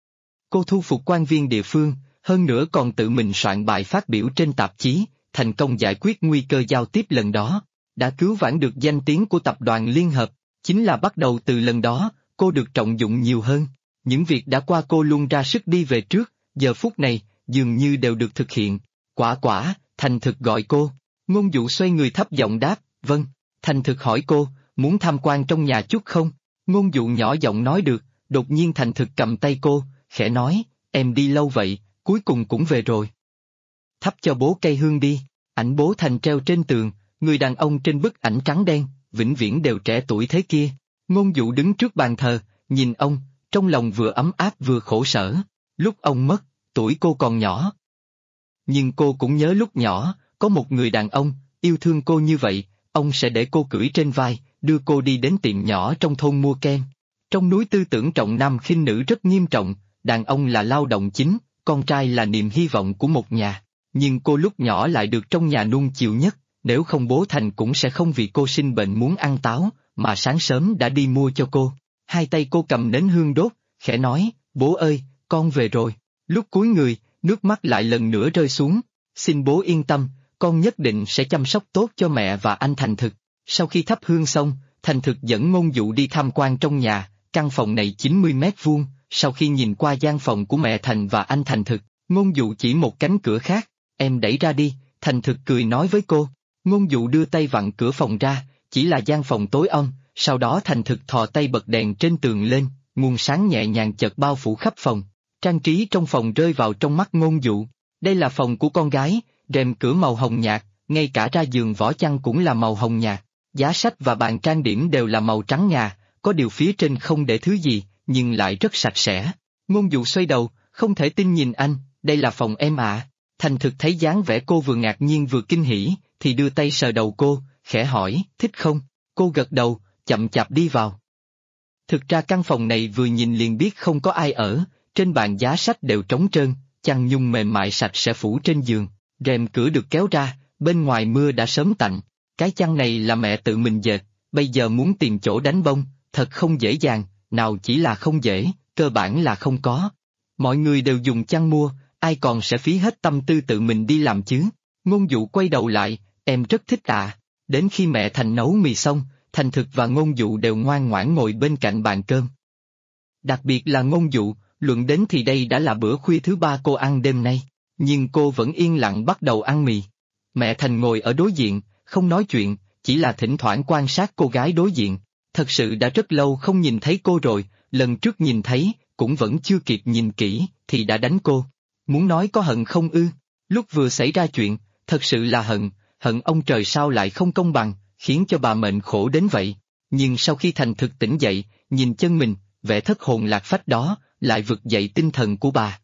Cô thu phục quan viên địa phương, hơn nữa còn tự mình soạn bài phát biểu trên tạp chí, thành công giải quyết nguy cơ giao tiếp lần đó, đã cứu vãn được danh tiếng của tập đoàn Liên Hợp. Chính là bắt đầu từ lần đó, cô được trọng dụng nhiều hơn. Những việc đã qua cô luôn ra sức đi về trước, giờ phút này, dường như đều được thực hiện. Quả, Thành Thực gọi cô. Ngôn Dụ xoay người thấp giọng đáp, vâng. Thành Thực hỏi cô, muốn tham quan trong nhà chút không? Ngôn Dụ nhỏ giọng nói được, đột nhiên Thành Thực cầm tay cô, khẽ nói, em đi lâu vậy, cuối cùng cũng về rồi. Thắp cho bố cây hương đi, ảnh bố Thành treo trên tường, người đàn ông trên bức ảnh trắng đen, vĩnh viễn đều trẻ tuổi thế kia. Ngôn Dụ đứng trước bàn thờ, nhìn ông, trong lòng vừa ấm áp vừa khổ sở. Lúc ông mất, tuổi cô còn nhỏ. Nhưng cô cũng nhớ lúc nhỏ, có một người đàn ông, yêu thương cô như vậy, ông sẽ để cô cưỡi trên vai, đưa cô đi đến tiệm nhỏ trong thôn mua kem. Trong núi tư tưởng trọng nam khinh nữ rất nghiêm trọng, đàn ông là lao động chính, con trai là niềm hy vọng của một nhà. Nhưng cô lúc nhỏ lại được trong nhà nuông chiều nhất, nếu không bố Thành cũng sẽ không vì cô sinh bệnh muốn ăn táo, mà sáng sớm đã đi mua cho cô. Hai tay cô cầm nến hương đốt, khẽ nói, bố ơi, con về rồi. Lúc cúi người, nước mắt lại lần nữa rơi xuống. Xin bố yên tâm, con nhất định sẽ chăm sóc tốt cho mẹ và anh Thành Thực. Sau khi thắp hương xong, Thành Thực dẫn Ngôn Dụ đi tham quan trong nhà, căn phòng này 90 mét vuông. Sau khi nhìn qua gian phòng của mẹ Thành và anh Thành Thực, Ngôn Dụ chỉ một cánh cửa khác, em đẩy ra đi, Thành Thực cười nói với cô. Ngôn Dụ đưa tay vặn cửa phòng ra, chỉ là gian phòng tối om, sau đó Thành Thực thò tay bật đèn trên tường lên, nguồn sáng nhẹ nhàng chợt bao phủ khắp phòng. Trang trí trong phòng rơi vào trong mắt Ngôn Dụ. Đây là phòng của con gái, rèm cửa màu hồng nhạt, ngay cả ra giường vỏ chăn cũng là màu hồng nhạt, giá sách và bàn trang điểm đều là màu trắng ngà, có điều phía trên không để thứ gì, nhưng lại rất sạch sẽ. Ngôn Dụ xoay đầu, không thể tin nhìn anh, đây là phòng em ạ. Thành Thực thấy dáng vẻ cô vừa ngạc nhiên vừa kinh hỉ, thì đưa tay sờ đầu cô, khẽ hỏi, thích không? Cô gật đầu, chậm chạp đi vào. Thực ra căn phòng này vừa nhìn liền biết không có ai ở, trên bàn giá sách đều trống trơn, chăn nhung mềm mại sạch sẽ phủ trên giường, rèm cửa được kéo ra, bên ngoài mưa đã sớm tạnh. Cái chăn này là mẹ tự mình dệt, bây giờ muốn tìm chỗ đánh bông, thật không dễ dàng, nào chỉ là không dễ, cơ bản là không có. Mọi người đều dùng chăn mua, ai còn sẽ phí hết tâm tư tự mình đi làm chứ? Ngôn Dụ quay đầu lại, em rất thích ạ. Đến khi mẹ Thành nấu mì xong, Thành Thực và Ngôn Dụ đều ngoan ngoãn ngồi bên cạnh bàn cơm. Đặc biệt là Ngôn Dụ, luận đến thì đây đã là bữa khuya thứ ba cô ăn đêm nay, nhưng cô vẫn yên lặng bắt đầu ăn mì. Mẹ Thành ngồi ở đối diện, không nói chuyện, chỉ là thỉnh thoảng quan sát cô gái đối diện. Thật sự đã rất lâu không nhìn thấy cô rồi, lần trước nhìn thấy, cũng vẫn chưa kịp nhìn kỹ, thì đã đánh cô. Muốn nói có hận không ư? Lúc vừa xảy ra chuyện, thật sự là hận, hận ông trời sao lại không công bằng, khiến cho bà mệnh khổ đến vậy. Nhưng sau khi Thành Thực tỉnh dậy, nhìn chân mình, vẻ thất hồn lạc phách đó, lại vực dậy tinh thần của bà.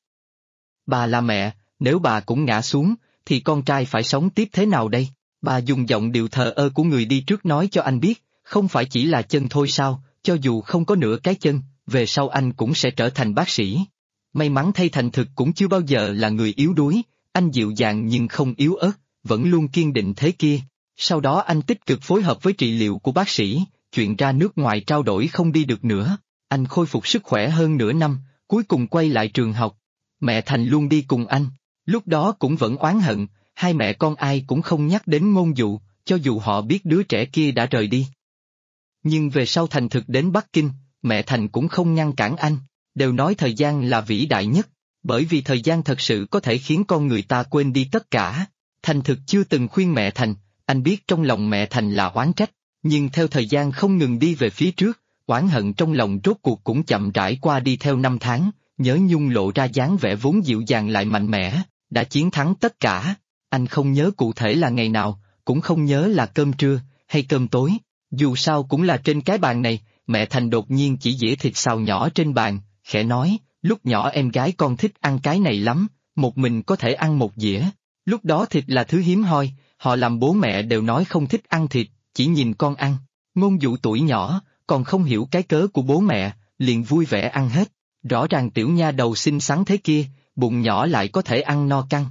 Bà là mẹ, nếu bà cũng ngã xuống, thì con trai phải sống tiếp thế nào đây? Bà dùng giọng điệu thờ ơ của người đi trước nói cho anh biết, không phải chỉ là chân thôi sao, cho dù không có nửa cái chân, về sau anh cũng sẽ trở thành bác sĩ. May mắn thay Thành Thực cũng chưa bao giờ là người yếu đuối, anh dịu dàng nhưng không yếu ớt, vẫn luôn kiên định thế kia. Sau đó anh tích cực phối hợp với trị liệu của bác sĩ, chuyện ra nước ngoài trao đổi không đi được nữa. Anh khôi phục sức khỏe hơn nửa năm, cuối cùng quay lại trường học. Mẹ Thành luôn đi cùng anh, lúc đó cũng vẫn oán hận, hai mẹ con ai cũng không nhắc đến Ngôn Dụ, cho dù họ biết đứa trẻ kia đã rời đi. Nhưng về sau Thành Thực đến Bắc Kinh, mẹ Thành cũng không ngăn cản anh, đều nói thời gian là vĩ đại nhất, bởi vì thời gian thật sự có thể khiến con người ta quên đi tất cả. Thành Thực chưa từng khuyên mẹ Thành, anh biết trong lòng mẹ Thành là oán trách, nhưng theo thời gian không ngừng đi về phía trước, oán hận trong lòng rốt cuộc cũng chậm rãi qua đi theo năm tháng, Nhớ Nhung lộ ra dáng vẻ vốn dịu dàng lại mạnh mẽ, đã chiến thắng tất cả. Anh không nhớ cụ thể là ngày nào, cũng không nhớ là cơm trưa, hay cơm tối, dù sao cũng là trên cái bàn này, mẹ Thành đột nhiên chỉ dĩa thịt xào nhỏ trên bàn, khẽ nói, lúc nhỏ em gái con thích ăn cái này lắm, một mình có thể ăn một dĩa. Lúc đó thịt là thứ hiếm hoi, họ làm bố mẹ đều nói không thích ăn thịt, chỉ nhìn con ăn. Ngôn Dụ tuổi nhỏ, còn không hiểu cái cớ của bố mẹ, liền vui vẻ ăn hết. Rõ ràng tiểu nha đầu xinh xắn thế kia, bụng nhỏ lại có thể ăn no căng.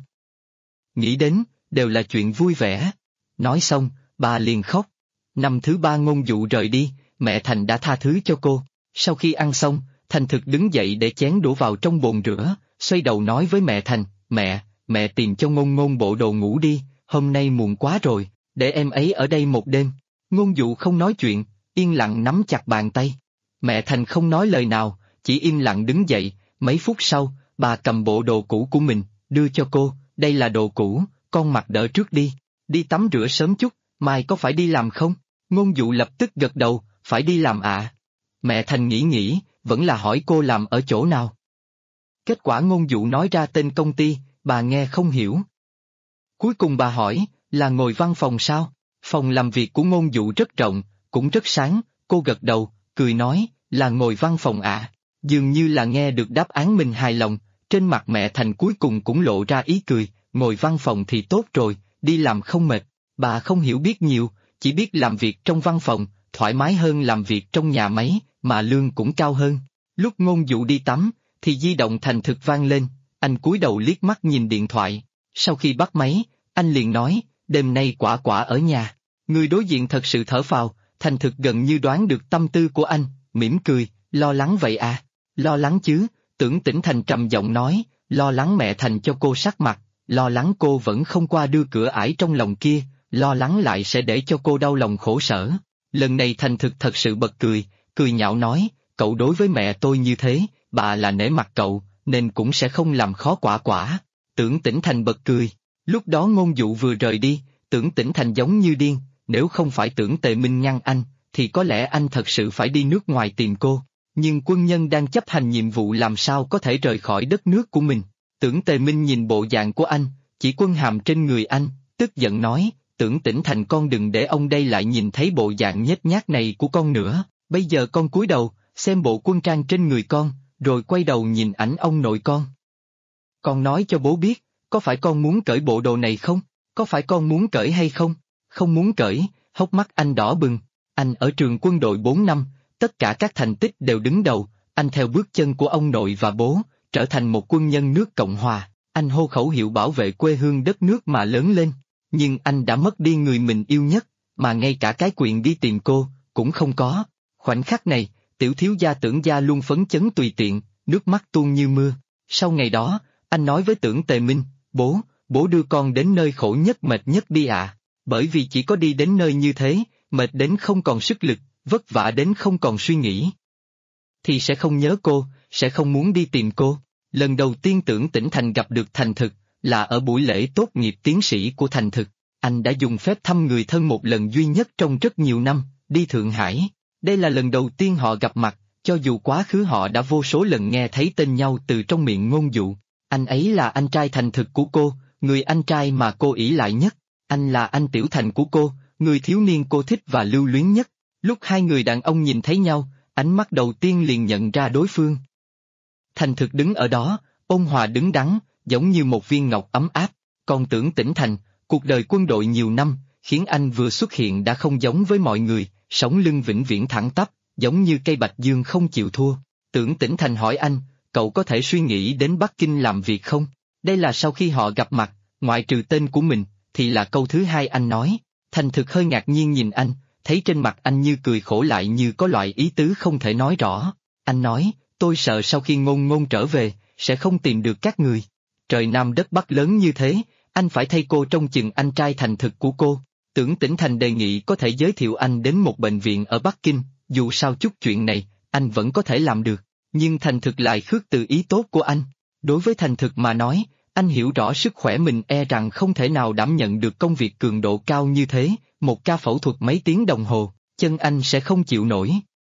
Nghĩ đến, đều là chuyện vui vẻ. Nói xong, bà liền khóc. Năm thứ ba Ngôn Dụ rời đi, mẹ Thành đã tha thứ cho cô. Sau khi ăn xong, Thành Thực đứng dậy để chén đổ vào trong bồn rửa, xoay đầu nói với mẹ Thành, mẹ tìm cho Ngôn Ngôn bộ đồ ngủ đi, hôm nay muộn quá rồi, để em ấy ở đây một đêm. Ngôn Dụ không nói chuyện, yên lặng nắm chặt bàn tay. Mẹ Thành không nói lời nào, chỉ im lặng đứng dậy, mấy phút sau, bà cầm bộ đồ cũ của mình, đưa cho cô, đây là đồ cũ, con mặc đỡ trước đi tắm rửa sớm chút, mai có phải đi làm không? Ngôn Dụ lập tức gật đầu, phải đi làm ạ. Mẹ Thành nghĩ, vẫn là hỏi cô làm ở chỗ nào. Kết quả Ngôn Dụ nói ra tên công ty, bà nghe không hiểu. Cuối cùng bà hỏi, là ngồi văn phòng sao? Phòng làm việc của Ngôn Dụ rất rộng, cũng rất sáng, cô gật đầu, cười nói, là ngồi văn phòng ạ. Dường như là nghe được đáp án mình hài lòng, trên mặt mẹ Thành cuối cùng cũng lộ ra ý cười, ngồi văn phòng thì tốt rồi, đi làm không mệt. Bà không hiểu biết nhiều, chỉ biết làm việc trong văn phòng, thoải mái hơn làm việc trong nhà máy, mà lương cũng cao hơn. Lúc Ngôn Dụ đi tắm, thì di động Thành Thực vang lên, anh cúi đầu liếc mắt nhìn điện thoại. Sau khi bắt máy, anh liền nói, đêm nay Quả Quả ở nhà. Người đối diện thật sự thở phào, Thành Thực gần như đoán được tâm tư của anh, mỉm cười, lo lắng vậy à? Lo lắng chứ, Tưởng Tĩnh Thành trầm giọng nói, lo lắng mẹ Thành cho cô sắc mặt, lo lắng cô vẫn không qua đưa cửa ải trong lòng kia, lo lắng lại sẽ để cho cô đau lòng khổ sở. Lần này Thành Thực thật sự bật cười, cười nhạo nói, cậu đối với mẹ tôi như thế, bà là nể mặt cậu, nên cũng sẽ không làm khó Quả Quả. Tưởng Tĩnh Thành bật cười, lúc đó Ngôn Dụ vừa rời đi, Tưởng Tĩnh Thành giống như điên, nếu không phải Tưởng Tề Minh ngăn anh, thì có lẽ anh thật sự phải đi nước ngoài tìm cô. Nhưng quân nhân đang chấp hành nhiệm vụ làm sao có thể rời khỏi đất nước của mình. Tưởng Tề Minh nhìn bộ dạng của anh, chỉ quân hàm trên người anh, tức giận nói, Tưởng Tĩnh Thành con đừng để ông đây lại nhìn thấy bộ dạng nhếch nhác này của con nữa, bây giờ con cúi đầu, xem bộ quân trang trên người con, rồi quay đầu nhìn ảnh ông nội con. Con nói cho bố biết, có phải con muốn cởi bộ đồ này không? Có phải con muốn cởi hay không? Không muốn cởi, hốc mắt anh đỏ bừng. Anh ở trường quân đội 4 năm, tất cả các thành tích đều đứng đầu, anh theo bước chân của ông nội và bố, trở thành một quân nhân nước Cộng Hòa, anh hô khẩu hiệu bảo vệ quê hương đất nước mà lớn lên. Nhưng anh đã mất đi người mình yêu nhất, mà ngay cả cái quyền đi tìm cô, cũng không có. Khoảnh khắc này, tiểu thiếu gia Tưởng gia luôn phấn chấn tùy tiện, nước mắt tuôn như mưa. Sau ngày đó, anh nói với Tưởng Tề Minh, bố đưa con đến nơi khổ nhất mệt nhất đi ạ. Bởi vì chỉ có đi đến nơi như thế, mệt đến không còn sức lực, vất vả đến không còn suy nghĩ, thì sẽ không nhớ cô, sẽ không muốn đi tìm cô. Lần đầu tiên Tưởng Tĩnh Thành gặp được Thành Thực, là ở buổi lễ tốt nghiệp tiến sĩ của Thành Thực. Anh đã dùng phép thăm người thân một lần duy nhất trong rất nhiều năm, đi Thượng Hải. Đây là lần đầu tiên họ gặp mặt, cho dù quá khứ họ đã vô số lần nghe thấy tên nhau từ trong miệng Ngôn Dụ. Anh ấy là anh trai Thành Thực của cô, người anh trai mà cô ỷ lại nhất. Anh là anh Tiểu Thành của cô, người thiếu niên cô thích và lưu luyến nhất. Lúc hai người đàn ông nhìn thấy nhau, ánh mắt đầu tiên liền nhận ra đối phương. Thành Thực đứng ở đó, ôn hòa đứng đắn, giống như một viên ngọc ấm áp. Còn Tưởng Tĩnh Thành, cuộc đời quân đội nhiều năm, khiến anh vừa xuất hiện đã không giống với mọi người, sống lưng vĩnh viễn thẳng tắp, giống như cây bạch dương không chịu thua. Tưởng Tĩnh Thành hỏi anh, cậu có thể suy nghĩ đến Bắc Kinh làm việc không? Đây là sau khi họ gặp mặt, ngoại trừ tên của mình, thì là câu thứ hai anh nói. Thành Thực hơi ngạc nhiên nhìn anh, thấy trên mặt anh như cười khổ lại như có loại ý tứ không thể nói rõ. Anh nói, tôi sợ sau khi Ngôn trở về, sẽ không tìm được các người. Trời Nam đất Bắc lớn như thế, anh phải thay cô trông chừng anh trai Thành Thực của cô. Tưởng Tĩnh Thành đề nghị có thể giới thiệu anh đến một bệnh viện ở Bắc Kinh, dù sao chút chuyện này, anh vẫn có thể làm được. Nhưng Thành Thực lại khước từ ý tốt của anh. Đối với Thành Thực mà nói, anh hiểu rõ sức khỏe mình e rằng không thể nào đảm nhận được công việc cường độ cao như thế, một ca phẫu thuật mấy tiếng đồng hồ, chân anh sẽ không chịu nổi.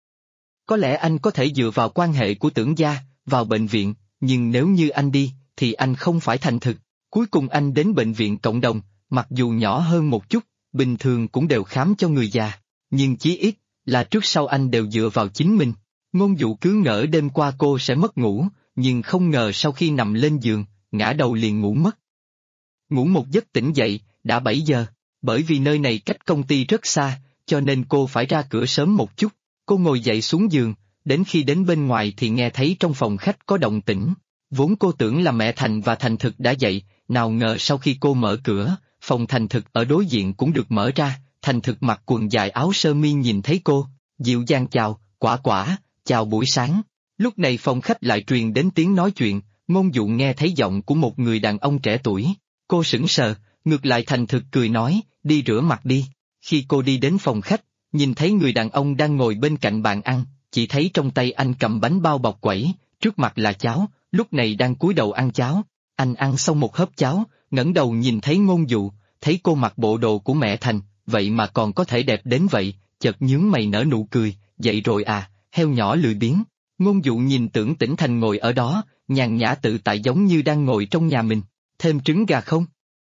Có lẽ anh có thể dựa vào quan hệ của Tưởng gia, vào bệnh viện, nhưng nếu như anh đi, thì anh không phải Thành Thực. Cuối cùng anh đến bệnh viện cộng đồng, mặc dù nhỏ hơn một chút, bình thường cũng đều khám cho người già, nhưng chí ít là trước sau anh đều dựa vào chính mình. Ngôn Dụ cứ ngỡ đêm qua cô sẽ mất ngủ, nhưng không ngờ sau khi nằm lên giường, ngã đầu liền ngủ mất. Ngủ một giấc tỉnh dậy, đã 7 giờ, bởi vì nơi này cách công ty rất xa, cho nên cô phải ra cửa sớm một chút. Cô ngồi dậy xuống giường, đến khi đến bên ngoài thì nghe thấy trong phòng khách có động tĩnh. Vốn cô tưởng là mẹ Thành và Thành Thực đã dậy, nào ngờ sau khi cô mở cửa, phòng Thành Thực ở đối diện cũng được mở ra. Thành Thực mặc quần dài áo sơ mi nhìn thấy cô, dịu dàng chào, Quả Quả, chào buổi sáng. Lúc này phòng khách lại truyền đến tiếng nói chuyện, Ngôn Dụ nghe thấy giọng của một người đàn ông trẻ tuổi. Cô sững sờ, ngược lại Thành Thực cười nói, đi rửa mặt đi. Khi cô đi đến phòng khách, nhìn thấy người đàn ông đang ngồi bên cạnh bàn ăn, chỉ thấy trong tay anh cầm bánh bao bọc quẩy, trước mặt là cháo, lúc này đang cúi đầu ăn cháo. Anh ăn xong một hớp cháo, ngẩng đầu nhìn thấy Ngôn Dụ, thấy cô mặc bộ đồ của mẹ Thành, vậy mà còn có thể đẹp đến vậy, chợt nhướng mày nở nụ cười, dậy rồi à, heo nhỏ lười biếng. Ngôn Dụ nhìn Tưởng Tĩnh Thành ngồi ở đó, nhàn nhã tự tại giống như đang ngồi trong nhà mình. Thêm trứng gà không?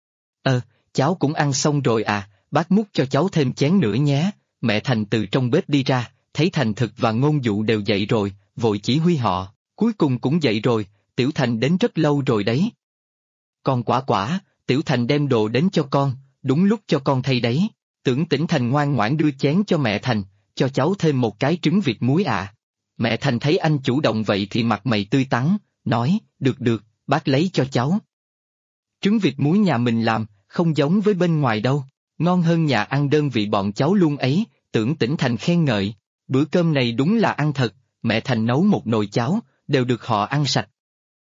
Cháu cũng ăn xong rồi à, bác múc cho cháu thêm chén nữa nhé. Mẹ Thành từ trong bếp đi ra, thấy Thành Thực và Ngôn Dụ đều dậy rồi, vội chỉ huy họ, cuối cùng cũng dậy rồi, Tiểu Thành đến rất lâu rồi đấy. Còn Quả Quả, Tiểu Thành đem đồ đến cho con, đúng lúc cho con thay đấy. Tưởng Tĩnh Thành ngoan ngoãn đưa chén cho mẹ Thành, cho cháu thêm một cái trứng vịt muối à. Mẹ Thành thấy anh chủ động vậy thì mặt mày tươi tắn, nói, được, bác lấy cho cháu. Trứng vịt muối nhà mình làm, không giống với bên ngoài đâu. Ngon hơn nhà ăn đơn vị bọn cháu luôn ấy, Tưởng Tĩnh Thành khen ngợi. Bữa cơm này đúng là ăn thật, mẹ Thành nấu một nồi cháo, đều được họ ăn sạch.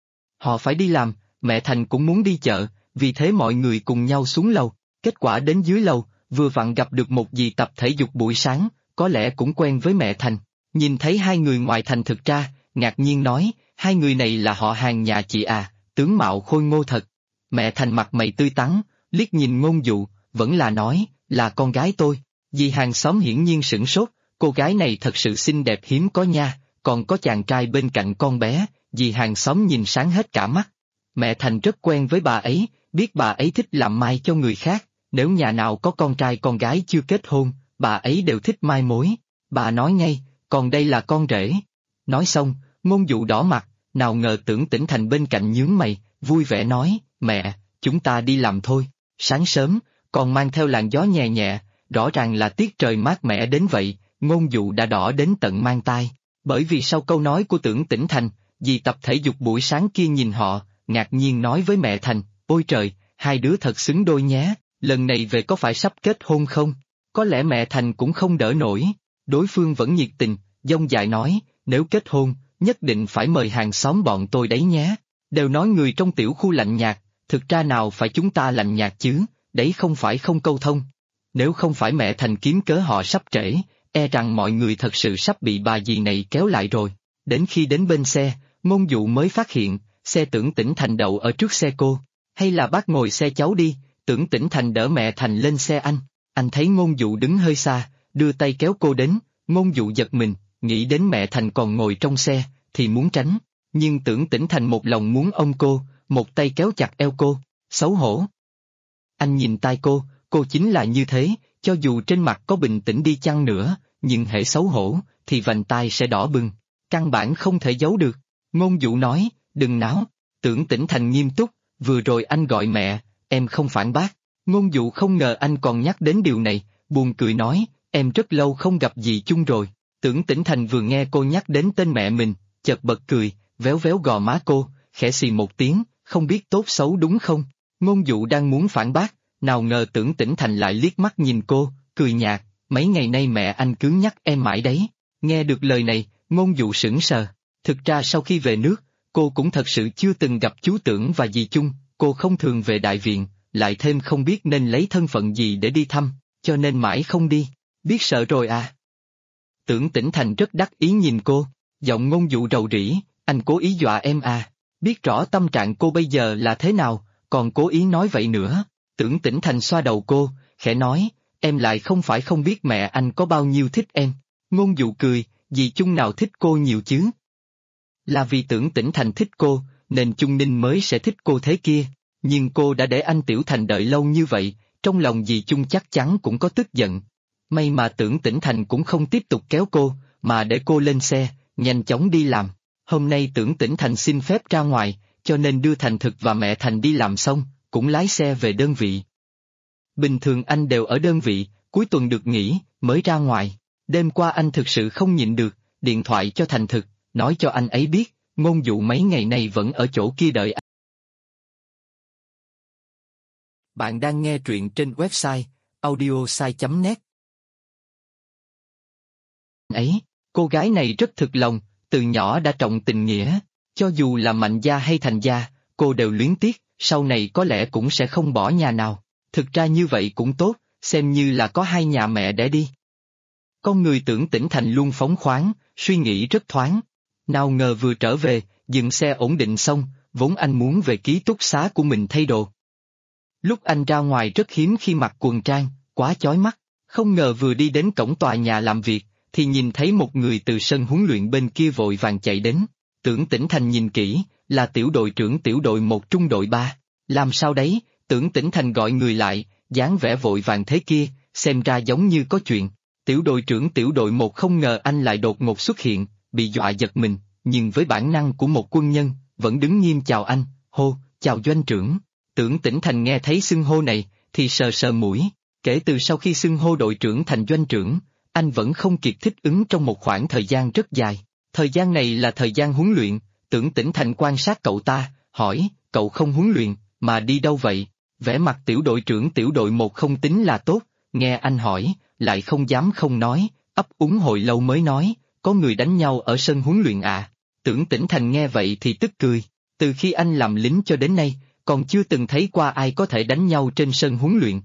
Họ phải đi làm, mẹ Thành cũng muốn đi chợ, vì thế mọi người cùng nhau xuống lầu. Kết quả đến dưới lầu, vừa vặn gặp được một dì tập thể dục buổi sáng, có lẽ cũng quen với mẹ Thành. Nhìn thấy hai người ngoài thành thực ra, ngạc nhiên nói, hai người này là họ hàng nhà chị à, tướng mạo khôi ngô thật. Mẹ Thành mặt mày tươi tắn, liếc nhìn Ngôn Dụ, vẫn là nói, là con gái tôi. Dì hàng xóm hiển nhiên sửng sốt, cô gái này thật sự xinh đẹp hiếm có nha, còn có chàng trai bên cạnh con bé, dì hàng xóm nhìn sáng hết cả mắt. Mẹ Thành rất quen với bà ấy, biết bà ấy thích làm mai cho người khác, nếu nhà nào có con trai con gái chưa kết hôn, bà ấy đều thích mai mối. Bà nói ngay, còn đây là con rể. Nói xong, Ngôn Dụ đỏ mặt, nào ngờ Tưởng Tĩnh Thành bên cạnh nhướng mày, vui vẻ nói, mẹ, chúng ta đi làm thôi. Sáng sớm, còn mang theo làn gió nhẹ nhẹ, rõ ràng là tiết trời mát mẻ đến vậy, Ngôn Dụ đã đỏ đến tận mang tai. Bởi vì sau câu nói của Tưởng Tĩnh Thành, dì tập thể dục buổi sáng kia nhìn họ, ngạc nhiên nói với mẹ Thành, ôi trời, hai đứa thật xứng đôi nhé, lần này về có phải sắp kết hôn không? Có lẽ mẹ Thành cũng không đỡ nổi, đối phương vẫn nhiệt tình, dông dại nói, nếu kết hôn, nhất định phải mời hàng xóm bọn tôi đấy nhé. Đều nói người trong tiểu khu lạnh nhạt, thực ra nào phải chúng ta lạnh nhạt chứ, đấy không phải không câu thông. Nếu không phải mẹ Thành kiếm cớ họ sắp trễ, e rằng mọi người thật sự sắp bị bà dì này kéo lại rồi. Đến khi đến bên xe, Ngôn Dụ mới phát hiện, xe Tưởng Tĩnh Thành đậu ở trước xe cô. Hay là bác ngồi xe cháu đi, Tưởng Tĩnh Thành đỡ mẹ Thành lên xe anh. Anh thấy Ngôn Dụ đứng hơi xa, đưa tay kéo cô đến, Ngôn Dụ giật mình, nghĩ đến mẹ Thành còn ngồi trong xe, thì muốn tránh. Nhưng Tưởng Tĩnh Thành một lòng muốn ôm cô, một tay kéo chặt eo cô, xấu hổ. Anh nhìn tai cô chính là như thế, cho dù trên mặt có bình tĩnh đi chăng nữa, nhưng hễ xấu hổ, thì vành tai sẽ đỏ bừng, căn bản không thể giấu được. Ngôn Dụ nói, đừng náo. Tưởng Tĩnh Thành nghiêm túc, vừa rồi anh gọi mẹ, em không phản bác. Ngôn Dụ không ngờ anh còn nhắc đến điều này, buồn cười nói, em rất lâu không gặp dì chung rồi. Tưởng Tĩnh Thành vừa nghe cô nhắc đến tên mẹ mình, chợt bật cười, véo véo gò má cô, khẽ xì một tiếng, không biết tốt xấu đúng không? Ngôn Dụ đang muốn phản bác, nào ngờ Tưởng Tĩnh Thành lại liếc mắt nhìn cô, cười nhạt, mấy ngày nay mẹ anh cứ nhắc em mãi đấy. Nghe được lời này, Ngôn Dụ sững sờ. Thực ra sau khi về nước, cô cũng thật sự chưa từng gặp chú Tưởng và dì Chung, cô không thường về đại viện, lại thêm không biết nên lấy thân phận gì để đi thăm, cho nên mãi không đi. Biết sợ rồi à? Tưởng Tĩnh Thành rất đắc ý nhìn cô, giọng Ngôn Dụ rầu rĩ, anh cố ý dọa em à, biết rõ tâm trạng cô bây giờ là thế nào, còn cố ý nói vậy nữa. Tưởng Tĩnh Thành xoa đầu cô, khẽ nói, em lại không phải không biết mẹ anh có bao nhiêu thích em. Ngôn Dụ cười, dì Chung nào thích cô nhiều chứ? Là vì Tưởng Tĩnh Thành thích cô, nên Chung Ninh mới sẽ thích cô thế kia. Nhưng cô đã để anh Tiểu Thành đợi lâu như vậy, trong lòng dì Chung chắc chắn cũng có tức giận. May mà Tưởng Tĩnh Thành cũng không tiếp tục kéo cô, mà để cô lên xe, nhanh chóng đi làm. Hôm nay Tưởng Tĩnh Thành xin phép ra ngoài, cho nên đưa Thành Thực và mẹ Thành đi làm xong, cũng lái xe về đơn vị. Bình thường anh đều ở đơn vị, cuối tuần được nghỉ, mới ra ngoài. Đêm qua anh thực sự không nhịn được, điện thoại cho Thành Thực, nói cho anh ấy biết, Ngôn Dụ mấy ngày nay vẫn ở chỗ kia đợi anh. Bạn đang nghe truyện trên website audiosai.net. Ấy, cô gái này rất thực lòng, từ nhỏ đã trọng tình nghĩa, cho dù là Mạnh gia hay Thành gia, cô đều luyến tiếc, sau này có lẽ cũng sẽ không bỏ nhà nào. Thực ra như vậy cũng tốt, xem như là có hai nhà mẹ đẻ đi. Con người Tưởng Tĩnh Thành luôn phóng khoáng, suy nghĩ rất thoáng. Nào ngờ vừa trở về, dừng xe ổn định xong, vốn anh muốn về ký túc xá của mình thay đồ. Lúc anh ra ngoài rất hiếm khi mặc quần trang, quá chói mắt, không ngờ vừa đi đến cổng tòa nhà làm việc, thì nhìn thấy một người từ sân huấn luyện bên kia vội vàng chạy đến. Tưởng Tĩnh Thành nhìn kỹ, là tiểu đội trưởng tiểu đội 1 trung đội 3. Làm sao đấy? Tưởng Tĩnh Thành gọi người lại, dáng vẻ vội vàng thế kia, xem ra giống như có chuyện. Tiểu đội trưởng tiểu đội 1 không ngờ anh lại đột ngột xuất hiện, bị dọa giật mình, nhưng với bản năng của một quân nhân, vẫn đứng nghiêm chào anh, hô, chào doanh trưởng. Tưởng Tĩnh Thành nghe thấy xưng hô này, thì sờ sờ mũi, kể từ sau khi xưng hô đội trưởng thành doanh trưởng, anh vẫn không kịp thích ứng trong một khoảng thời gian rất dài. Thời gian này là thời gian huấn luyện, Tưởng Tĩnh Thành quan sát cậu ta, hỏi, cậu không huấn luyện, mà đi đâu vậy? Vẻ mặt tiểu đội trưởng tiểu đội một không tính là tốt, nghe anh hỏi, lại không dám không nói, ấp úng hồi lâu mới nói, có người đánh nhau ở sân huấn luyện à. Tưởng Tĩnh Thành nghe vậy thì tức cười, từ khi anh làm lính cho đến nay, còn chưa từng thấy qua ai có thể đánh nhau trên sân huấn luyện.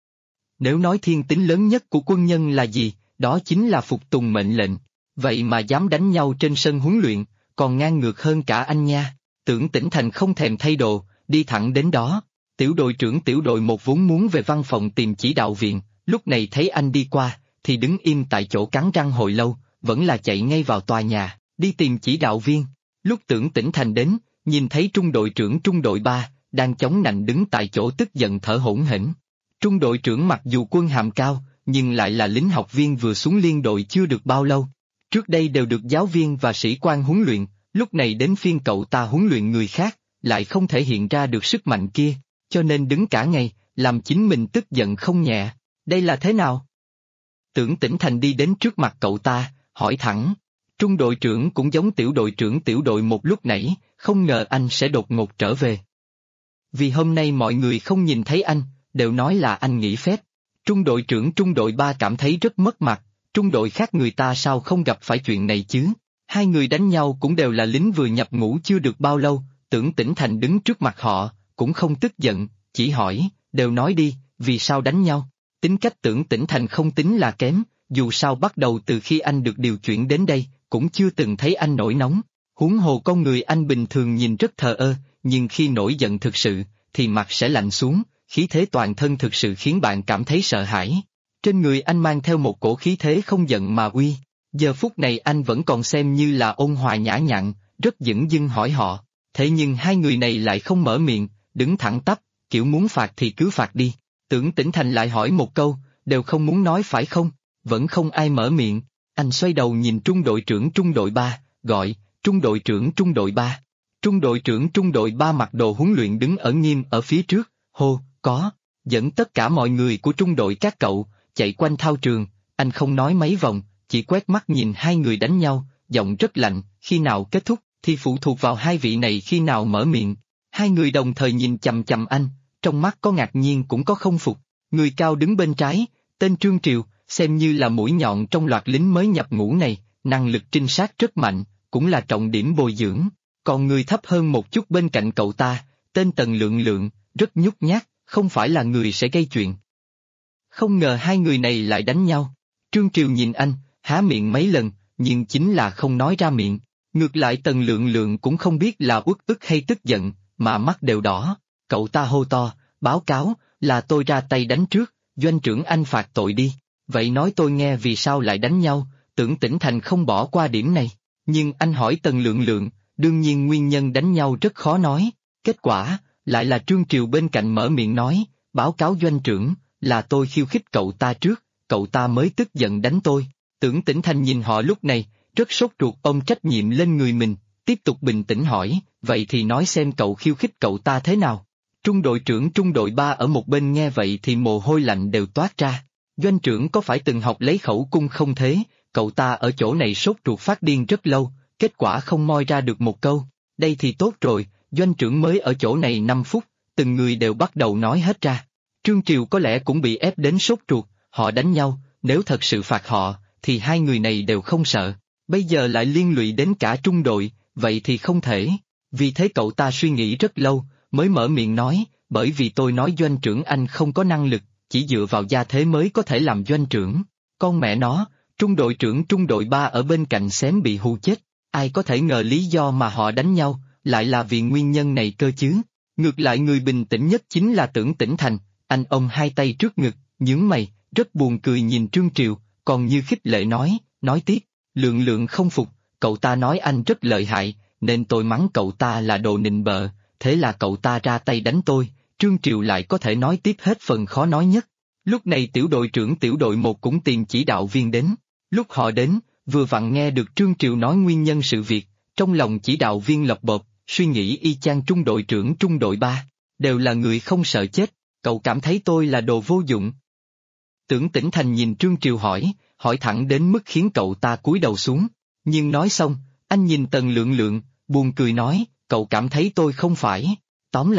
Nếu nói thiên tính lớn nhất của quân nhân là gì, đó chính là phục tùng mệnh lệnh, vậy mà dám đánh nhau trên sân huấn luyện, còn ngang ngược hơn cả anh nha. Tưởng Tĩnh Thành không thèm thay đồ, đi thẳng đến đó. Tiểu đội trưởng tiểu đội một vốn muốn về văn phòng tìm chỉ đạo viện, lúc này thấy anh đi qua, thì đứng im tại chỗ cắn răng hồi lâu, vẫn là chạy ngay vào tòa nhà, đi tìm chỉ đạo viên. Lúc Tưởng Tĩnh Thành đến, nhìn thấy trung đội trưởng trung đội 3, đang chống nạnh đứng tại chỗ tức giận thở hổn hển. Trung đội trưởng mặc dù quân hàm cao, nhưng lại là lính học viên vừa xuống liên đội chưa được bao lâu. Trước đây đều được giáo viên và sĩ quan huấn luyện, lúc này đến phiên cậu ta huấn luyện người khác, lại không thể hiện ra được sức mạnh kia, cho nên đứng cả ngày, làm chính mình tức giận không nhẹ. Đây là thế nào? Tưởng Tĩnh Thành đi đến trước mặt cậu ta, hỏi thẳng. Trung đội trưởng cũng giống tiểu đội trưởng tiểu đội một lúc nãy, không ngờ anh sẽ đột ngột trở về. Vì hôm nay mọi người không nhìn thấy anh, đều nói là anh nghỉ phép. Trung đội trưởng trung đội 3 cảm thấy rất mất mặt, trung đội khác người ta sao không gặp phải chuyện này chứ? Hai người đánh nhau cũng đều là lính vừa nhập ngũ chưa được bao lâu, Tưởng Tĩnh Thành đứng trước mặt họ, cũng không tức giận, chỉ hỏi, đều nói đi, vì sao đánh nhau? Tính cách Tưởng Tĩnh Thành không tính là kém, dù sao bắt đầu từ khi anh được điều chuyển đến đây, cũng chưa từng thấy anh nổi nóng. Huống hồ con người anh bình thường nhìn rất thờ ơ, nhưng khi nổi giận thực sự, thì mặt sẽ lạnh xuống, khí thế toàn thân thực sự khiến bạn cảm thấy sợ hãi. Trên người anh mang theo một cổ khí thế không giận mà uy. Giờ phút này anh vẫn còn xem như là ôn hòa nhã nhặn, rất dửng dưng hỏi họ. Thế nhưng hai người này lại không mở miệng, đứng thẳng tắp, kiểu muốn phạt thì cứ phạt đi. Tưởng Tĩnh Thành lại hỏi một câu, đều không muốn nói phải không? Vẫn không ai mở miệng. Anh xoay đầu nhìn trung đội trưởng trung đội 3, gọi, trung đội trưởng trung đội 3. Trung đội trưởng trung đội 3 mặc đồ huấn luyện đứng ở nghiêm ở phía trước, hô, có, dẫn tất cả mọi người của trung đội các cậu, chạy quanh thao trường, anh không nói mấy vòng, chỉ quét mắt nhìn hai người đánh nhau, giọng rất lạnh, khi nào kết thúc, thì phụ thuộc vào hai vị này khi nào mở miệng. Hai người đồng thời nhìn chằm chằm anh, trong mắt có ngạc nhiên cũng có không phục. Người cao đứng bên trái, tên Trương Triều, xem như là mũi nhọn trong loạt lính mới nhập ngũ này, năng lực trinh sát rất mạnh, cũng là trọng điểm bồi dưỡng. Còn người thấp hơn một chút bên cạnh cậu ta, tên Tần Lượng Lượng, rất nhút nhát, không phải là người sẽ gây chuyện. Không ngờ hai người này lại đánh nhau. Trương Triều nhìn anh, há miệng mấy lần, nhưng chính là không nói ra miệng. Ngược lại Tần Lượng Lượng cũng không biết là uất ức hay tức giận, mà mắt đều đỏ. Cậu ta hô to, báo cáo, là tôi ra tay đánh trước, doanh trưởng anh phạt tội đi. Vậy nói tôi nghe vì sao lại đánh nhau, Tưởng Tĩnh Thành không bỏ qua điểm này. Nhưng anh hỏi Tần Lượng Lượng, đương nhiên nguyên nhân đánh nhau rất khó nói. Kết quả, lại là Trương Triều bên cạnh mở miệng nói, báo cáo doanh trưởng, là tôi khiêu khích cậu ta trước, cậu ta mới tức giận đánh tôi. Tưởng Tĩnh Thành nhìn họ lúc này, rất sốt ruột ôm trách nhiệm lên người mình, tiếp tục bình tĩnh hỏi, vậy thì nói xem cậu khiêu khích cậu ta thế nào. Trung đội trưởng trung đội 3 ở một bên nghe vậy thì mồ hôi lạnh đều toát ra. Doanh trưởng có phải từng học lấy khẩu cung không thế, cậu ta ở chỗ này sốt ruột phát điên rất lâu, kết quả không moi ra được một câu. Đây thì tốt rồi, doanh trưởng mới ở chỗ này 5 phút, từng người đều bắt đầu nói hết ra. Trương Triều có lẽ cũng bị ép đến sốt ruột, họ đánh nhau, nếu thật sự phạt họ, thì hai người này đều không sợ. Bây giờ lại liên lụy đến cả trung đội, vậy thì không thể. Vì thế cậu ta suy nghĩ rất lâu, mới mở miệng nói, bởi vì tôi nói doanh trưởng anh không có năng lực, chỉ dựa vào gia thế mới có thể làm doanh trưởng. Con mẹ nó, trung đội trưởng trung đội 3 ở bên cạnh xém bị hù chết, ai có thể ngờ lý do mà họ đánh nhau, lại là vì nguyên nhân này cơ chứ. Ngược lại người bình tĩnh nhất chính là Tưởng Tĩnh Thành, anh ôm hai tay trước ngực, nhướng mày, rất buồn cười nhìn Trương Triều, còn như khích lệ nói tiếp, Lượng Lượng không phục, cậu ta nói anh rất lợi hại, nên tôi mắng cậu ta là đồ nịnh bợ, thế là cậu ta ra tay đánh tôi. Trương Triều lại có thể nói tiếp hết phần khó nói nhất. Lúc này tiểu đội trưởng tiểu đội 1 cũng tìm chỉ đạo viên đến. Lúc họ đến, vừa vặn nghe được Trương Triều nói nguyên nhân sự việc, trong lòng chỉ đạo viên lộc bộp, suy nghĩ y chang trung đội trưởng trung đội 3. Đều là người không sợ chết, cậu cảm thấy tôi là đồ vô dụng. Tưởng Tĩnh Thành nhìn Trương Triều hỏi thẳng đến mức khiến cậu ta cúi đầu xuống. Nhưng nói xong, anh nhìn Tần Lượng Lượng, buồn cười nói, cậu cảm thấy tôi không phải. Tóm lại,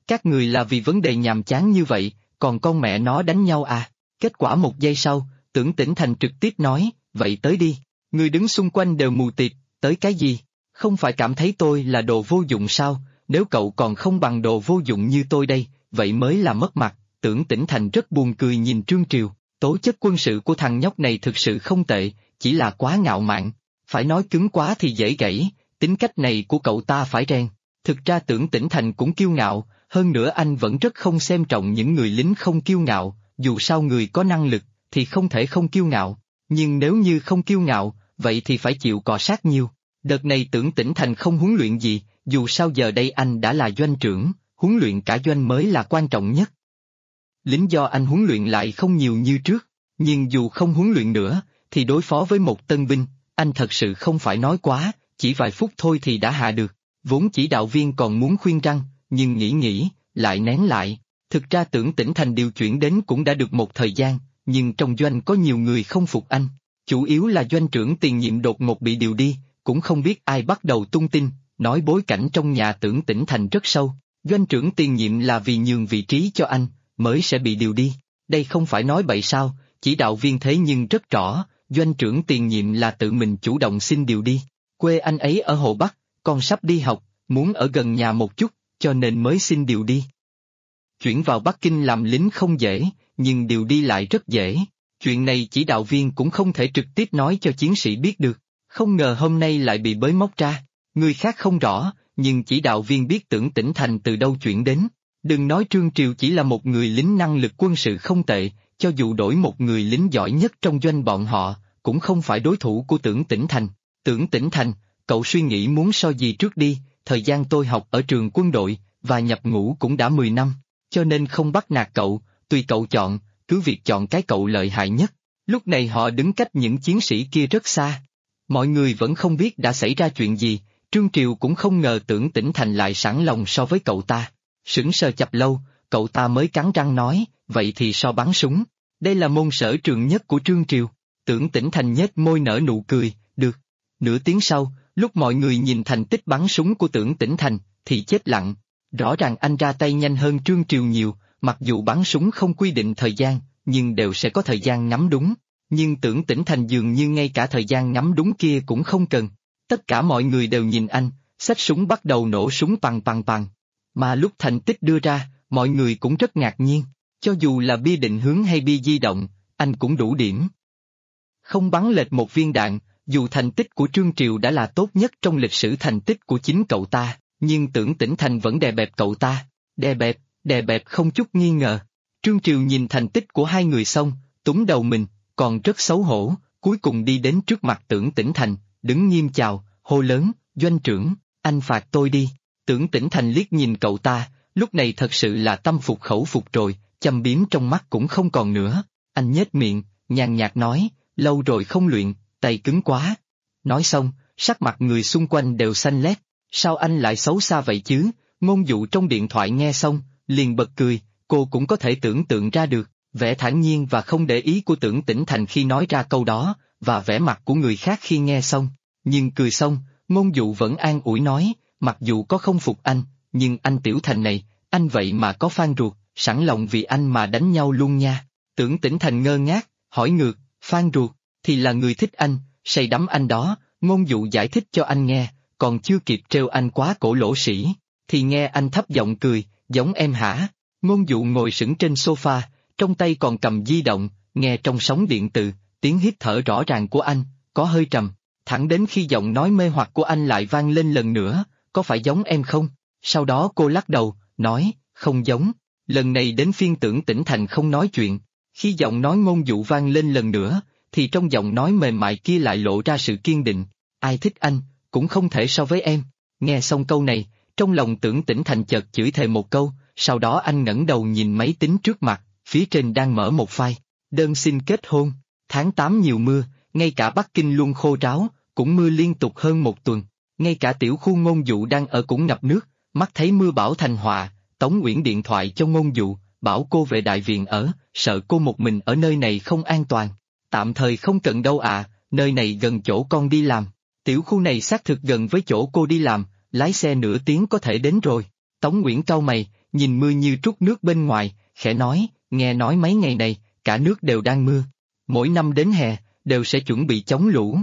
Các người là vì vấn đề nhàm chán như vậy, còn con mẹ nó đánh nhau à? Kết quả một giây sau, Tưởng Tĩnh Thành trực tiếp nói, vậy tới đi. Người đứng xung quanh đều mù tịt, tới cái gì? Không phải cảm thấy tôi là đồ vô dụng sao? Nếu cậu còn không bằng đồ vô dụng như tôi đây, vậy mới là mất mặt. Tưởng Tĩnh Thành rất buồn cười nhìn Trương Triều, tố chất quân sự của thằng nhóc này thực sự không tệ, chỉ là quá ngạo mạn. Phải nói cứng quá thì dễ gãy, tính cách này của cậu ta phải rèn. Thực ra Tưởng Tĩnh Thành cũng kiêu ngạo, hơn nữa anh vẫn rất không xem trọng những người lính không kiêu ngạo, dù sao người có năng lực, thì không thể không kiêu ngạo. Nhưng nếu như không kiêu ngạo, vậy thì phải chịu cọ sát nhiều. Đợt này Tưởng Tĩnh Thành không huấn luyện gì, dù sao giờ đây anh đã là doanh trưởng, huấn luyện cả doanh mới là quan trọng nhất. Lính do anh huấn luyện lại không nhiều như trước, nhưng dù không huấn luyện nữa, thì đối phó với một tân binh, anh thật sự không phải nói quá, chỉ vài phút thôi thì đã hạ được. Vốn chỉ đạo viên còn muốn khuyên răng, nhưng nghĩ, lại nén lại. Thực ra Tưởng Tĩnh Thành điều chuyển đến cũng đã được một thời gian, nhưng trong doanh có nhiều người không phục anh. Chủ yếu là doanh trưởng tiền nhiệm đột ngột bị điều đi, cũng không biết ai bắt đầu tung tin, nói bối cảnh trong nhà Tưởng Tĩnh Thành rất sâu. Doanh trưởng tiền nhiệm là vì nhường vị trí cho anh, mới sẽ bị điều đi. Đây không phải nói bậy sao, chỉ đạo viên thế nhưng rất rõ, doanh trưởng tiền nhiệm là tự mình chủ động xin điều đi. Quê anh ấy ở Hồ Bắc, con sắp đi học, muốn ở gần nhà một chút, cho nên mới xin điều đi. Chuyển vào Bắc Kinh làm lính không dễ, nhưng điều đi lại rất dễ. Chuyện này chỉ đạo viên cũng không thể trực tiếp nói cho chiến sĩ biết được. Không ngờ hôm nay lại bị bới móc ra. Người khác không rõ, nhưng chỉ đạo viên biết Tưởng Tĩnh Thành từ đâu chuyển đến. Đừng nói Trương Triều chỉ là một người lính năng lực quân sự không tệ, cho dù đổi một người lính giỏi nhất trong doanh bọn họ, cũng không phải đối thủ của Tưởng Tĩnh Thành. Tưởng Tĩnh Thành, cậu suy nghĩ muốn so gì trước đi, thời gian tôi học ở trường quân đội, và nhập ngũ cũng đã 10 năm, cho nên không bắt nạt cậu, tùy cậu chọn, cứ việc chọn cái cậu lợi hại nhất. Lúc này họ đứng cách những chiến sĩ kia rất xa. Mọi người vẫn không biết đã xảy ra chuyện gì, Trương Triều cũng không ngờ Tưởng Tĩnh Thành lại sẵn lòng so với cậu ta. Sững sờ chập lâu, cậu ta mới cắn răng nói, vậy thì so bắn súng. Đây là môn sở trường nhất của Trương Triều. Tưởng Tĩnh Thành nhếch môi nở nụ cười, được. Nửa tiếng sau, lúc mọi người nhìn thành tích bắn súng của Tưởng Tĩnh Thành, thì chết lặng. Rõ ràng anh ra tay nhanh hơn Trương Triều nhiều, mặc dù bắn súng không quy định thời gian, nhưng đều sẽ có thời gian ngắm đúng. Nhưng Tưởng Tĩnh Thành dường như ngay cả thời gian ngắm đúng kia cũng không cần. Tất cả mọi người đều nhìn anh, xách súng bắt đầu nổ súng pằng pằng pằng. Mà lúc thành tích đưa ra, mọi người cũng rất ngạc nhiên. Cho dù là bia định hướng hay bia di động, anh cũng đủ điểm. Không bắn lệch một viên đạn, dù thành tích của Trương Triều đã là tốt nhất trong lịch sử thành tích của chính cậu ta, nhưng Tưởng Tĩnh Thành vẫn đè bẹp cậu ta. Đè bẹp không chút nghi ngờ. Trương Triều nhìn thành tích của hai người xong, túm đầu mình, còn rất xấu hổ, cuối cùng đi đến trước mặt Tưởng Tĩnh Thành, đứng nghiêm chào, hô lớn, doanh trưởng, anh phạt tôi đi. Tưởng Tĩnh Thành liếc nhìn cậu ta, lúc này thật sự là tâm phục khẩu phục rồi, châm biếm trong mắt cũng không còn nữa. Anh nhếch miệng, nhàn nhạt nói, lâu rồi không luyện, tay cứng quá. Nói xong, sắc mặt người xung quanh đều xanh lét. Sao anh lại xấu xa vậy chứ? Ngôn Dụ trong điện thoại nghe xong, liền bật cười, cô cũng có thể tưởng tượng ra được, vẻ thản nhiên và không để ý của Tưởng Tĩnh Thành khi nói ra câu đó, và vẻ mặt của người khác khi nghe xong. Nhưng cười xong, Ngôn Dụ vẫn an ủi nói, mặc dù có không phục anh, nhưng anh Tiểu Thành này, anh vậy mà có fan ruột, sẵn lòng vì anh mà đánh nhau luôn nha. Tưởng Tĩnh Thành ngơ ngác, hỏi ngược, fan ruột, thì là người thích anh, say đắm anh đó. Ngôn Dụ giải thích cho anh nghe, còn chưa kịp trêu anh quá cổ lỗ sĩ, thì nghe anh thấp giọng cười, giống em hả? Ngôn Dụ ngồi sững trên sofa, trong tay còn cầm di động, nghe trong sóng điện từ, tiếng hít thở rõ ràng của anh, có hơi trầm, thẳng đến khi giọng nói mê hoặc của anh lại vang lên lần nữa, có phải giống em không? Sau đó cô lắc đầu, nói, không giống. Lần này đến phiên Tưởng Tĩnh Thành không nói chuyện, khi giọng nói Ngôn Dụ vang lên lần nữa, thì trong giọng nói mềm mại kia lại lộ ra sự kiên định, ai thích anh, cũng không thể so với em. Nghe xong câu này, trong lòng Tưởng Tĩnh Thành chợt chửi thề một câu, sau đó anh ngẩng đầu nhìn máy tính trước mặt, phía trên đang mở một file, đơn xin kết hôn. Tháng 8 nhiều mưa, ngay cả Bắc Kinh luôn khô ráo, cũng mưa liên tục hơn một tuần, ngay cả tiểu khu Ngôn Dụ đang ở cũng ngập nước, mắt thấy mưa bão thành họa, Tống Uyển điện thoại cho Ngôn Dụ, bảo cô về đại viện ở, sợ cô một mình ở nơi này không an toàn. Tạm thời không cần đâu ạ, nơi này gần chỗ con đi làm. Tiểu khu này xác thực gần với chỗ cô đi làm, lái xe nửa tiếng có thể đến rồi. Tống Uyển cau mày, nhìn mưa như trút nước bên ngoài, khẽ nói, nghe nói mấy ngày này, cả nước đều đang mưa. Mỗi năm đến hè, đều sẽ chuẩn bị chống lũ.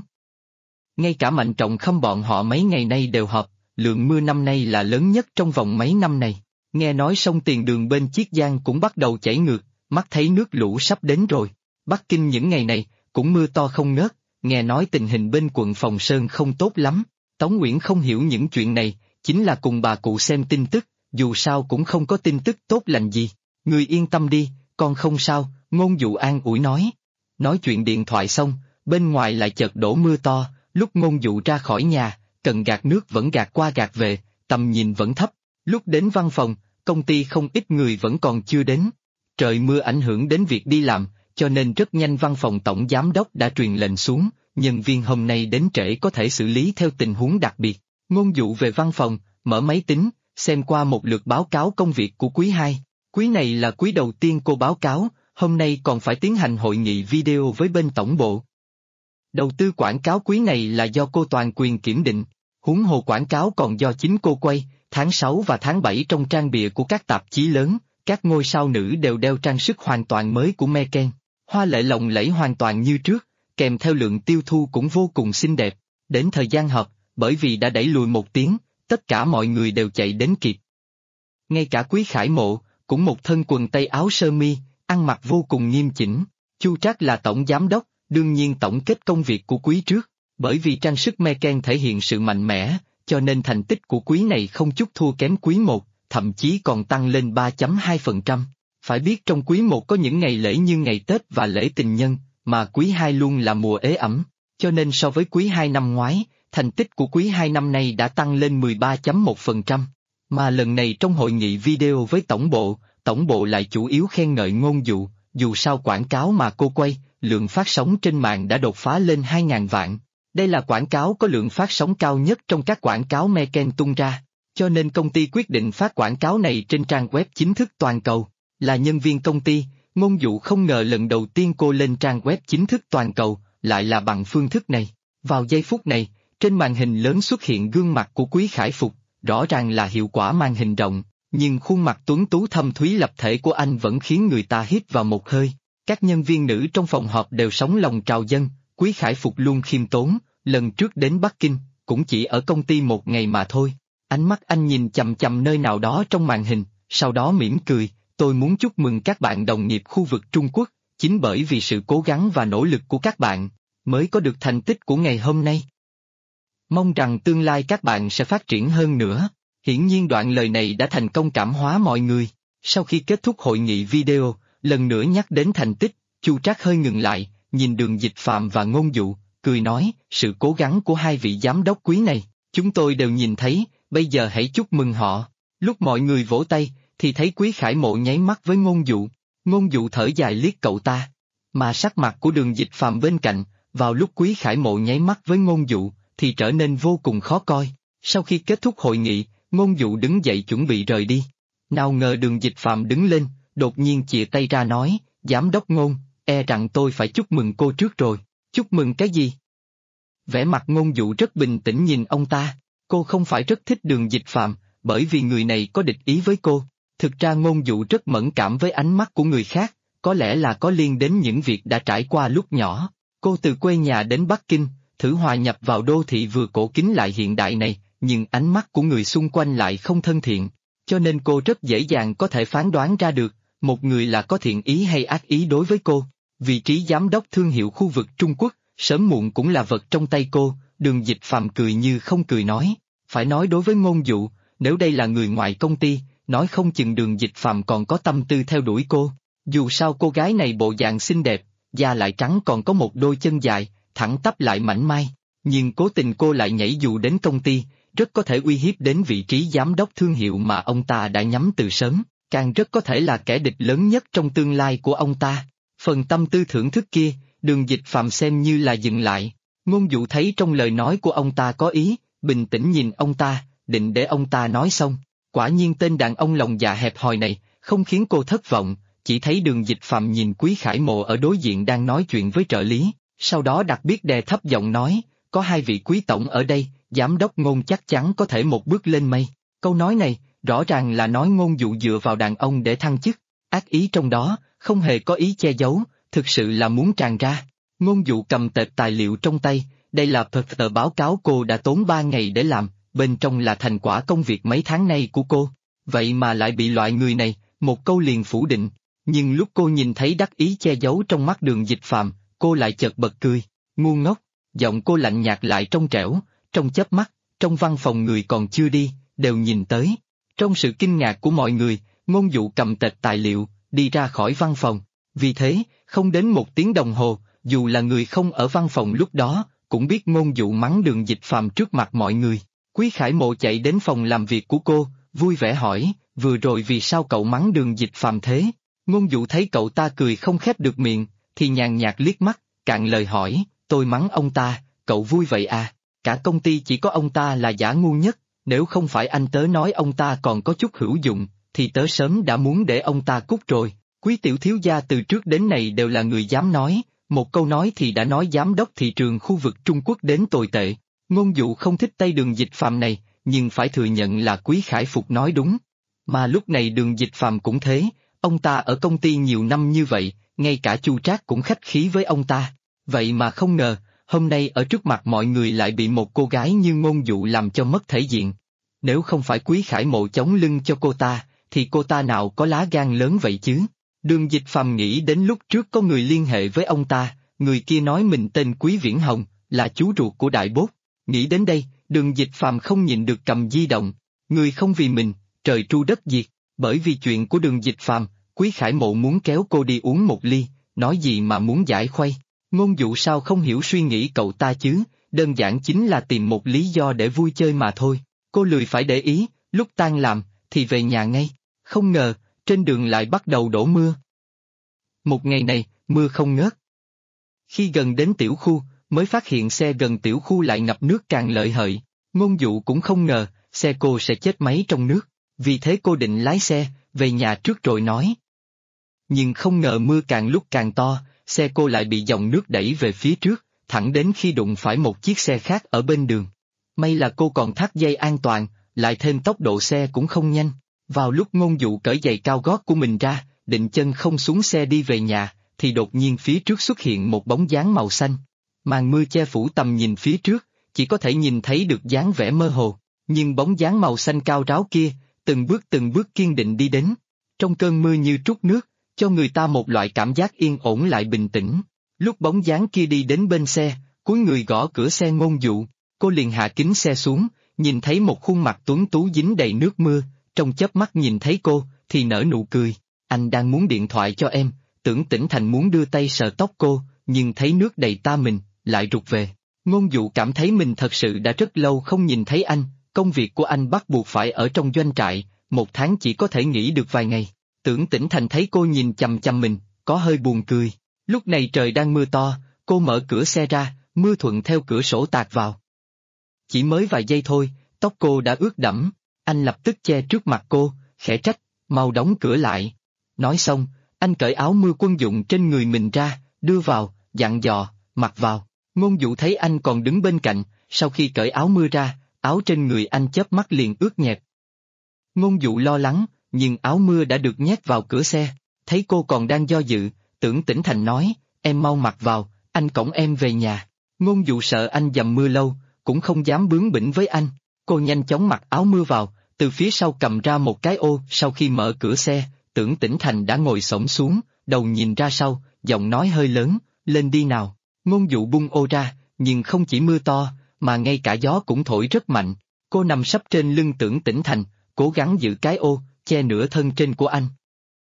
Ngay cả Mạnh Trọng Khâm bọn họ mấy ngày nay đều họp, lượng mưa năm nay là lớn nhất trong vòng mấy năm này. Nghe nói sông Tiền Đường bên Chiết Giang cũng bắt đầu chảy ngược, mắt thấy nước lũ sắp đến rồi. Bắc Kinh những ngày này, cũng mưa to không ngớt, nghe nói tình hình bên quận Phòng Sơn không tốt lắm. Tống Uyển không hiểu những chuyện này, chính là cùng bà cụ xem tin tức, dù sao cũng không có tin tức tốt lành gì. Người yên tâm đi, con không sao, Ngôn Dụ an ủi nói. Nói chuyện điện thoại xong, bên ngoài lại chợt đổ mưa to, lúc Ngôn Dụ ra khỏi nhà, cần gạt nước vẫn gạt qua gạt về, tầm nhìn vẫn thấp. Lúc đến văn phòng, công ty không ít người vẫn còn chưa đến. Trời mưa ảnh hưởng đến việc đi làm, cho nên rất nhanh văn phòng tổng giám đốc đã truyền lệnh xuống, nhân viên hôm nay đến trễ có thể xử lý theo tình huống đặc biệt. Ngôn Dụ về văn phòng, mở máy tính, xem qua một lượt báo cáo công việc của quý 2. Quý này là quý đầu tiên cô báo cáo, hôm nay còn phải tiến hành hội nghị video với bên tổng bộ. Đầu tư quảng cáo quý này là do cô toàn quyền kiểm định, huống hồ quảng cáo còn do chính cô quay, tháng 6 và tháng 7 trong trang bìa của các tạp chí lớn, các ngôi sao nữ đều đeo trang sức hoàn toàn mới của Meken, hoa lệ lộng lẫy hoàn toàn như trước, kèm theo lượng tiêu thu cũng vô cùng xinh đẹp. Đến thời gian họp, bởi vì đã đẩy lùi một tiếng, tất cả mọi người đều chạy đến kịp. Ngay cả Quý Khải Mộ, cũng một thân quần tây áo sơ mi, ăn mặc vô cùng nghiêm chỉnh. Chu Trác là tổng giám đốc, đương nhiên tổng kết công việc của Quý trước, bởi vì trang sức Meken thể hiện sự mạnh mẽ, cho nên thành tích của Quý này không chút thua kém Quý 1, thậm chí còn tăng lên 3.2%. Phải biết trong Quý 1 có những ngày lễ như ngày Tết và lễ tình nhân, mà Quý 2 luôn là mùa ế ẩm, cho nên so với Quý 2 năm ngoái, thành tích của Quý 2 năm nay đã tăng lên 13.1%. Mà lần này trong hội nghị video với tổng bộ lại chủ yếu khen ngợi Ngôn Dụ, dù sao quảng cáo mà cô quay, lượng phát sóng trên mạng đã đột phá lên 2.000 vạn. Đây là quảng cáo có lượng phát sóng cao nhất trong các quảng cáo Meken tung ra, cho nên công ty quyết định phát quảng cáo này trên trang web chính thức toàn cầu. Là nhân viên công ty, Ngôn Dụ không ngờ lần đầu tiên cô lên trang web chính thức toàn cầu, lại là bằng phương thức này. Vào giây phút này, trên màn hình lớn xuất hiện gương mặt của Quý Khải Phục, rõ ràng là hiệu quả màn hình rộng, nhưng khuôn mặt tuấn tú thâm thúy lập thể của anh vẫn khiến người ta hít vào một hơi. Các nhân viên nữ trong phòng họp đều sống lòng trào dâng, Quý Khải Phục luôn khiêm tốn, lần trước đến Bắc Kinh, cũng chỉ ở công ty một ngày mà thôi. Ánh mắt anh nhìn chằm chằm nơi nào đó trong màn hình, sau đó mỉm cười, tôi muốn chúc mừng các bạn đồng nghiệp khu vực Trung Quốc, chính bởi vì sự cố gắng và nỗ lực của các bạn, mới có được thành tích của ngày hôm nay. Mong rằng tương lai các bạn sẽ phát triển hơn nữa. Hiển nhiên đoạn lời này đã thành công cảm hóa mọi người. Sau khi kết thúc hội nghị video, lần nữa nhắc đến thành tích, Chu Trác hơi ngừng lại, nhìn Đường Dịch Phạm và Ngôn Dụ, cười nói, sự cố gắng của hai vị giám đốc quý này, chúng tôi đều nhìn thấy, bây giờ hãy chúc mừng họ. Lúc mọi người vỗ tay, thì thấy Quý Khải Mộ nháy mắt với Ngôn Dụ. Ngôn Dụ thở dài liếc cậu ta. Mà sắc mặt của Đường Dịch Phạm bên cạnh, vào lúc Quý Khải Mộ nháy mắt với Ngôn Dụ, thì trở nên vô cùng khó coi. Sau khi kết thúc hội nghị, Ngôn Dụ đứng dậy chuẩn bị rời đi. Nào ngờ Đường Dịch Phạm đứng lên, đột nhiên chìa tay ra nói, Giám đốc Ngôn, e rằng tôi phải chúc mừng cô trước rồi. Chúc mừng cái gì? Vẻ mặt Ngôn Dụ rất bình tĩnh nhìn ông ta, cô không phải rất thích Đường Dịch Phạm, bởi vì người này có địch ý với cô. Thực ra Ngôn Dụ rất mẫn cảm với ánh mắt của người khác, có lẽ là có liên đến những việc đã trải qua lúc nhỏ. Cô từ quê nhà đến Bắc Kinh, thử hòa nhập vào đô thị vừa cổ kính lại hiện đại này, nhưng ánh mắt của người xung quanh lại không thân thiện, cho nên cô rất dễ dàng có thể phán đoán ra được, một người là có thiện ý hay ác ý đối với cô. Vị trí giám đốc thương hiệu khu vực Trung Quốc, sớm muộn cũng là vật trong tay cô. Đường Dịch Phạm cười như không cười nói, phải nói đối với Ngôn Dụ, nếu đây là người ngoài công ty, nói không chừng Đường Dịch Phạm còn có tâm tư theo đuổi cô. Dù sao cô gái này bộ dạng xinh đẹp, da lại trắng còn có một đôi chân dài, thẳng tắp lại mảnh mai, nhưng cố tình cô lại nhảy dù đến công ty, rất có thể uy hiếp đến vị trí giám đốc thương hiệu mà ông ta đã nhắm từ sớm, càng rất có thể là kẻ địch lớn nhất trong tương lai của ông ta. Phần tâm tư thưởng thức kia, Đường Dịch Phạm xem như là dừng lại. Ngôn Dụ thấy trong lời nói của ông ta có ý, bình tĩnh nhìn ông ta, định để ông ta nói xong. Quả nhiên tên đàn ông lòng dạ hẹp hòi này, không khiến cô thất vọng, chỉ thấy Đường Dịch Phạm nhìn Quý Khải Mộ ở đối diện đang nói chuyện với trợ lý, sau đó đặc biệt đè thấp giọng nói, có hai vị quý tổng ở đây, giám đốc Ngôn chắc chắn có thể một bước lên mây. Câu nói này, rõ ràng là nói Ngôn Dụ dựa vào đàn ông để thăng chức, ác ý trong đó, không hề có ý che giấu, thực sự là muốn tràn ra. Ngôn Dụ cầm tệp tài liệu trong tay, đây là tờ báo cáo cô đã tốn 3 ngày để làm, bên trong là thành quả công việc mấy tháng nay của cô. Vậy mà lại bị loại người này, một câu liền phủ định. Nhưng lúc cô nhìn thấy đắc ý che giấu trong mắt Đường Dịch Phàm, cô lại chợt bật cười. Ngu ngốc, giọng cô lạnh nhạt lại trong trẻo, trong chớp mắt, trong văn phòng người còn chưa đi, đều nhìn tới. Trong sự kinh ngạc của mọi người, Ngôn Dụ cầm tệp tài liệu, đi ra khỏi văn phòng. Vì thế, không đến 1 tiếng đồng hồ, dù là người không ở văn phòng lúc đó, cũng biết Ngôn Dụ mắng Đường Dịch Phàm trước mặt mọi người. Quý Khải Mộ chạy đến phòng làm việc của cô, vui vẻ hỏi, vừa rồi vì sao cậu mắng Đường Dịch Phàm thế? Ngôn Dụ thấy cậu ta cười không khép được miệng, thì nhàn nhạt liếc mắt, cạn lời hỏi, tôi mắng ông ta, cậu vui vậy à? Cả công ty chỉ có ông ta là giả ngu nhất, nếu không phải anh tớ nói ông ta còn có chút hữu dụng, thì tớ sớm đã muốn để ông ta cút rồi. Quý tiểu thiếu gia từ trước đến nay đều là người dám nói, một câu nói thì đã nói giám đốc thị trường khu vực Trung Quốc đến tồi tệ. Ngôn Dụ không thích tay Đường Dịch Phàm này, nhưng phải thừa nhận là Quý Khải Phục nói đúng. Mà lúc này Đường Dịch Phàm cũng thế, ông ta ở công ty nhiều năm như vậy, ngay cả Chu Trác cũng khách khí với ông ta. Vậy mà không ngờ, hôm nay ở trước mặt mọi người lại bị một cô gái như Ngôn Dụ làm cho mất thể diện. Nếu không phải Quý Khải Mộ chống lưng cho cô ta, thì cô ta nào có lá gan lớn vậy chứ? Đường Dịch Phàm nghĩ đến lúc trước có người liên hệ với ông ta, người kia nói mình tên Quý Viễn Hồng, là chú ruột của Đại Bốt. Nghĩ đến đây, Đường Dịch Phàm không nhịn được cầm di động. Người không vì mình, trời tru đất diệt. Bởi vì chuyện của Đường Dịch Phàm, Quý Khải Mộ muốn kéo cô đi uống một ly, nói gì mà muốn giải khuây. Ngôn Dụ sao không hiểu suy nghĩ cậu ta chứ, đơn giản chính là tìm một lý do để vui chơi mà thôi. Cô lười phải để ý, lúc tan làm, thì về nhà ngay. Không ngờ, trên đường lại bắt đầu đổ mưa. Một ngày này, mưa không ngớt. Khi gần đến tiểu khu, mới phát hiện xe gần tiểu khu lại ngập nước càng lợi hại. Ngôn Dụ cũng không ngờ, xe cô sẽ chết máy trong nước, vì thế cô định lái xe, về nhà trước rồi nói. Nhưng không ngờ mưa càng lúc càng to, xe cô lại bị dòng nước đẩy về phía trước, thẳng đến khi đụng phải một chiếc xe khác ở bên đường. May là cô còn thắt dây an toàn, lại thêm tốc độ xe cũng không nhanh. Vào lúc Ngôn Dụ cởi giày cao gót của mình ra, định chân không xuống xe đi về nhà, thì đột nhiên phía trước xuất hiện một bóng dáng màu xanh. Màn mưa che phủ tầm nhìn phía trước, chỉ có thể nhìn thấy được dáng vẻ mơ hồ, nhưng bóng dáng màu xanh cao ráo kia, từng bước kiên định đi đến. Trong cơn mưa như trút nước, cho người ta một loại cảm giác yên ổn lại bình tĩnh. Lúc bóng dáng kia đi đến bên xe, cúi người gõ cửa xe Ngôn Dụ, cô liền hạ kính xe xuống, nhìn thấy một khuôn mặt tuấn tú dính đầy nước mưa, trong chớp mắt nhìn thấy cô, thì nở nụ cười. Anh đang muốn điện thoại cho em, tưởng Tĩnh Thành muốn đưa tay sờ tóc cô, nhưng thấy nước đầy ta mình, lại rụt về. Ngôn Dụ cảm thấy mình thật sự đã rất lâu không nhìn thấy anh, công việc của anh bắt buộc phải ở trong doanh trại, 1 tháng chỉ có thể nghỉ được vài ngày. Tưởng Tĩnh Thành thấy cô nhìn chằm chằm mình, có hơi buồn cười. Lúc này trời đang mưa to, cô mở cửa xe ra, mưa thuận theo cửa sổ tạt vào. Chỉ mới vài giây thôi, tóc cô đã ướt đẫm, anh lập tức che trước mặt cô, khẽ trách, mau đóng cửa lại. Nói xong, anh cởi áo mưa quân dụng trên người mình ra, đưa vào, dặn dò, mặc vào. Ngôn Dụ thấy anh còn đứng bên cạnh, sau khi cởi áo mưa ra, áo trên người anh chớp mắt liền ướt nhẹp. Ngôn Dụ lo lắng, nhưng áo mưa đã được nhét vào cửa xe, thấy cô còn đang do dự, Tưởng Tĩnh Thành nói, em mau mặc vào, anh cõng em về nhà. Ngôn Dụ sợ anh dầm mưa lâu, cũng không dám bướng bỉnh với anh, cô nhanh chóng mặc áo mưa vào, từ phía sau cầm ra một cái ô. Sau khi mở cửa xe, Tưởng Tĩnh Thành đã ngồi xổm xuống, đầu nhìn ra sau, giọng nói hơi lớn, lên đi nào. Ngôn Dụ bung ô ra, nhưng không chỉ mưa to, mà ngay cả gió cũng thổi rất mạnh. Cô nằm sấp trên lưng Tưởng Tĩnh Thành, cố gắng giữ cái ô, che nửa thân trên của anh.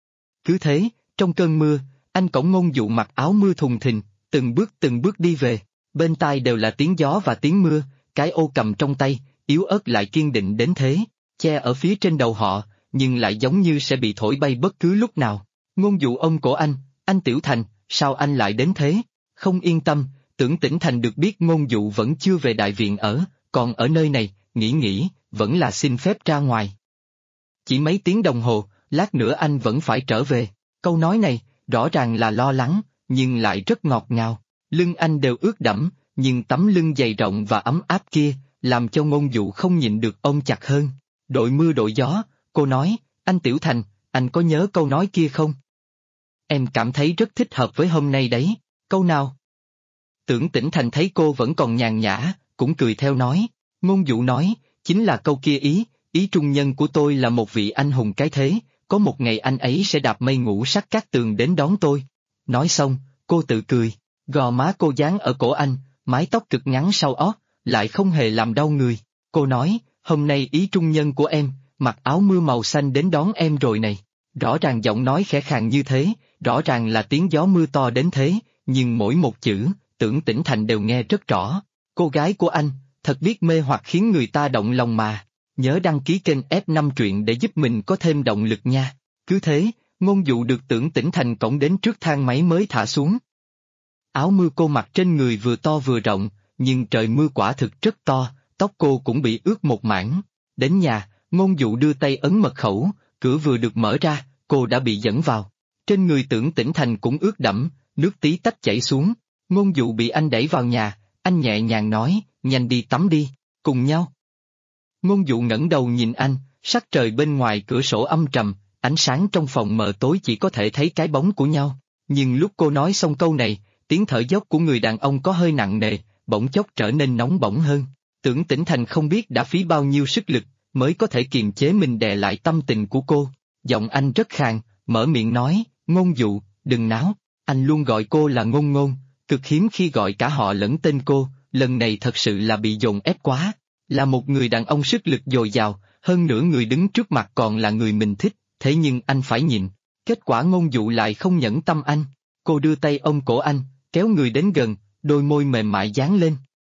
Cứ thế, trong cơn mưa, anh cõng Ngôn Dụ mặc áo mưa thùng thình, từng bước đi về. Bên tai đều là tiếng gió và tiếng mưa, cái ô cầm trong tay, yếu ớt lại kiên định đến thế, che ở phía trên đầu họ, nhưng lại giống như sẽ bị thổi bay bất cứ lúc nào. Ngôn Dụ ôm cổ anh Tiểu Thành, sao anh lại đến thế? Không yên tâm, Tưởng Tĩnh Thành được biết Ngôn Dụ vẫn chưa về đại viện ở, còn ở nơi này, nghĩ, vẫn là xin phép ra ngoài. Chỉ mấy tiếng đồng hồ, lát nữa anh vẫn phải trở về. Câu nói này, rõ ràng là lo lắng, nhưng lại rất ngọt ngào. Lưng anh đều ướt đẫm, nhưng tấm lưng dày rộng và ấm áp kia, làm cho Ngôn Dụ không nhịn được ôm chặt hơn. Đội mưa đội gió, Cô nói, anh Tiểu Thành, anh có nhớ câu nói kia không? Em cảm thấy rất thích hợp với hôm nay đấy, câu nào? Tưởng Tĩnh Thành thấy cô vẫn còn nhàn nhã, cũng cười theo nói, Ngôn Dụ nói, chính là câu kia ý trung nhân của tôi là một vị anh hùng cái thế, có một ngày anh ấy sẽ đạp mây ngũ sắc cát tường đến đón tôi. Nói xong, cô tự cười, gò má cô dán ở cổ anh, mái tóc cực ngắn sau ót, lại không hề làm đau người. Cô nói, hôm nay ý trung nhân của em, mặc áo mưa màu xanh đến đón em rồi này. Rõ ràng giọng nói khẽ khàng như thế, rõ ràng là tiếng gió mưa to đến thế, nhưng mỗi một chữ, Tưởng Tĩnh Thành đều nghe rất rõ. Cô gái của anh, thật biết mê hoặc khiến người ta động lòng mà. Nhớ đăng ký kênh F5 truyện để giúp mình có thêm động lực nha. Cứ thế, Ngôn Dụ được Tưởng Tĩnh Thành cõng đến trước thang máy mới thả xuống. Áo mưa cô mặc trên người vừa to vừa rộng, nhưng trời mưa quả thực rất to, tóc cô cũng bị ướt một mảng. Đến nhà, Ngôn Dụ đưa tay ấn mật khẩu, cửa vừa được mở ra, cô đã bị dẫn vào. Trên người Tưởng Tĩnh Thành cũng ướt đẫm, nước tí tách chảy xuống. Ngôn Dụ bị anh đẩy vào nhà, anh nhẹ nhàng nói, nhanh đi tắm đi, cùng nhau. Ngôn Dụ ngẩng đầu nhìn anh, sắc trời bên ngoài cửa sổ âm trầm, ánh sáng trong phòng mờ tối chỉ có thể thấy cái bóng của nhau. Nhưng lúc cô nói xong câu này, tiếng thở dốc của người đàn ông có hơi nặng nề, bỗng chốc trở nên nóng bỏng hơn. Tưởng Tĩnh Thành không biết đã phí bao nhiêu sức lực, mới có thể kiềm chế mình đè lại tâm tình của cô. Giọng anh rất khàn, mở miệng nói, Ngôn Dụ, đừng náo, anh luôn gọi cô là Ngôn Ngôn, cực hiếm khi gọi cả họ lẫn tên cô, lần này thật sự là bị dồn ép quá. Là một người đàn ông sức lực dồi dào, hơn nữa người đứng trước mặt còn là người mình thích, thế nhưng anh phải nhịn. Kết quả Ngôn Dụ lại không nhẫn tâm anh. Cô đưa tay ôm cổ anh, kéo người đến gần, đôi môi mềm mại dán lên.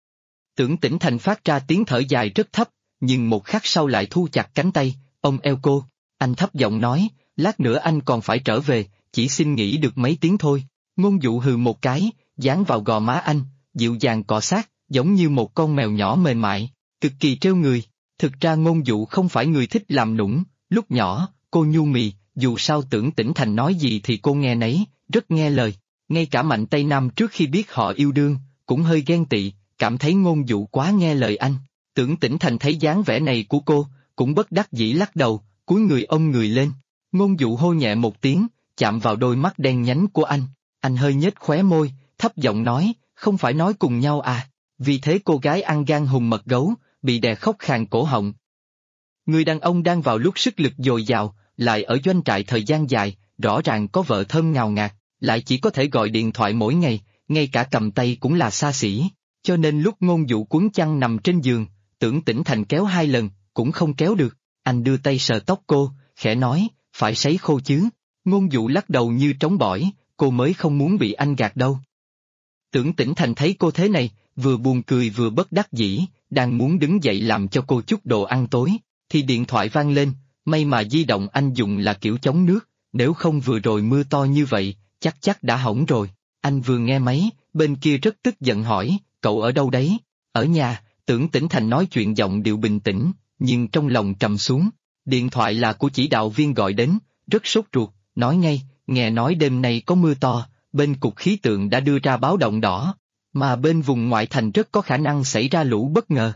Tưởng Tĩnh Thành phát ra tiếng thở dài rất thấp, nhưng một khắc sau lại thu chặt cánh tay, ôm eo cô. Anh thấp giọng nói, lát nữa anh còn phải trở về, chỉ xin nghỉ được mấy tiếng thôi. Ngôn Dụ hừ một cái, dán vào gò má anh, dịu dàng cọ sát, giống như một con mèo nhỏ mềm mại, cực kỳ trêu người. Thực ra Ngôn Dụ không phải người thích làm nũng, lúc nhỏ, cô nhu mì, dù sao Tưởng Tĩnh Thành nói gì thì cô nghe nấy, rất nghe lời. Ngay cả Mạnh Tây Nam trước khi biết họ yêu đương, cũng hơi ghen tị, cảm thấy Ngôn Dụ quá nghe lời anh. Tưởng Tĩnh Thành thấy dáng vẻ này của cô, cũng bất đắc dĩ lắc đầu, cúi người ôm người lên. Ngôn Dụ hô nhẹ một tiếng, chạm vào đôi mắt đen nhánh của anh hơi nhếch khóe môi, thấp giọng nói, không phải nói cùng nhau à, vì thế cô gái ăn gan hùm mật gấu, bị đè khóc khàn cổ họng. Người đàn ông đang vào lúc sức lực dồi dào, lại ở doanh trại thời gian dài, rõ ràng có vợ thơm ngào ngạt, lại chỉ có thể gọi điện thoại mỗi ngày, ngay cả cầm tay cũng là xa xỉ, cho nên lúc Ngôn Dụ quấn chăn nằm trên giường, Tưởng Tĩnh Thành kéo 2 lần, cũng không kéo được, anh đưa tay sờ tóc cô, khẽ nói, phải sấy khô chứ. Ngôn Dụ lắc đầu như trống bỏi, cô mới không muốn bị anh gạt đâu. Tưởng Tĩnh Thành thấy cô thế này, vừa buồn cười vừa bất đắc dĩ, đang muốn đứng dậy làm cho cô chút đồ ăn tối, thì điện thoại vang lên, may mà di động anh dùng là kiểu chống nước, nếu không vừa rồi mưa to như vậy, chắc đã hỏng rồi. Anh vừa nghe máy, bên kia rất tức giận hỏi, cậu ở đâu đấy? Ở nhà, Tưởng Tĩnh Thành nói chuyện giọng điệu bình tĩnh, nhưng trong lòng trầm xuống. Điện thoại là của chỉ đạo viên gọi đến, rất sốt ruột, nói ngay, nghe nói đêm nay có mưa to, bên cục khí tượng đã đưa ra báo động đỏ, mà bên vùng ngoại thành rất có khả năng xảy ra lũ bất ngờ.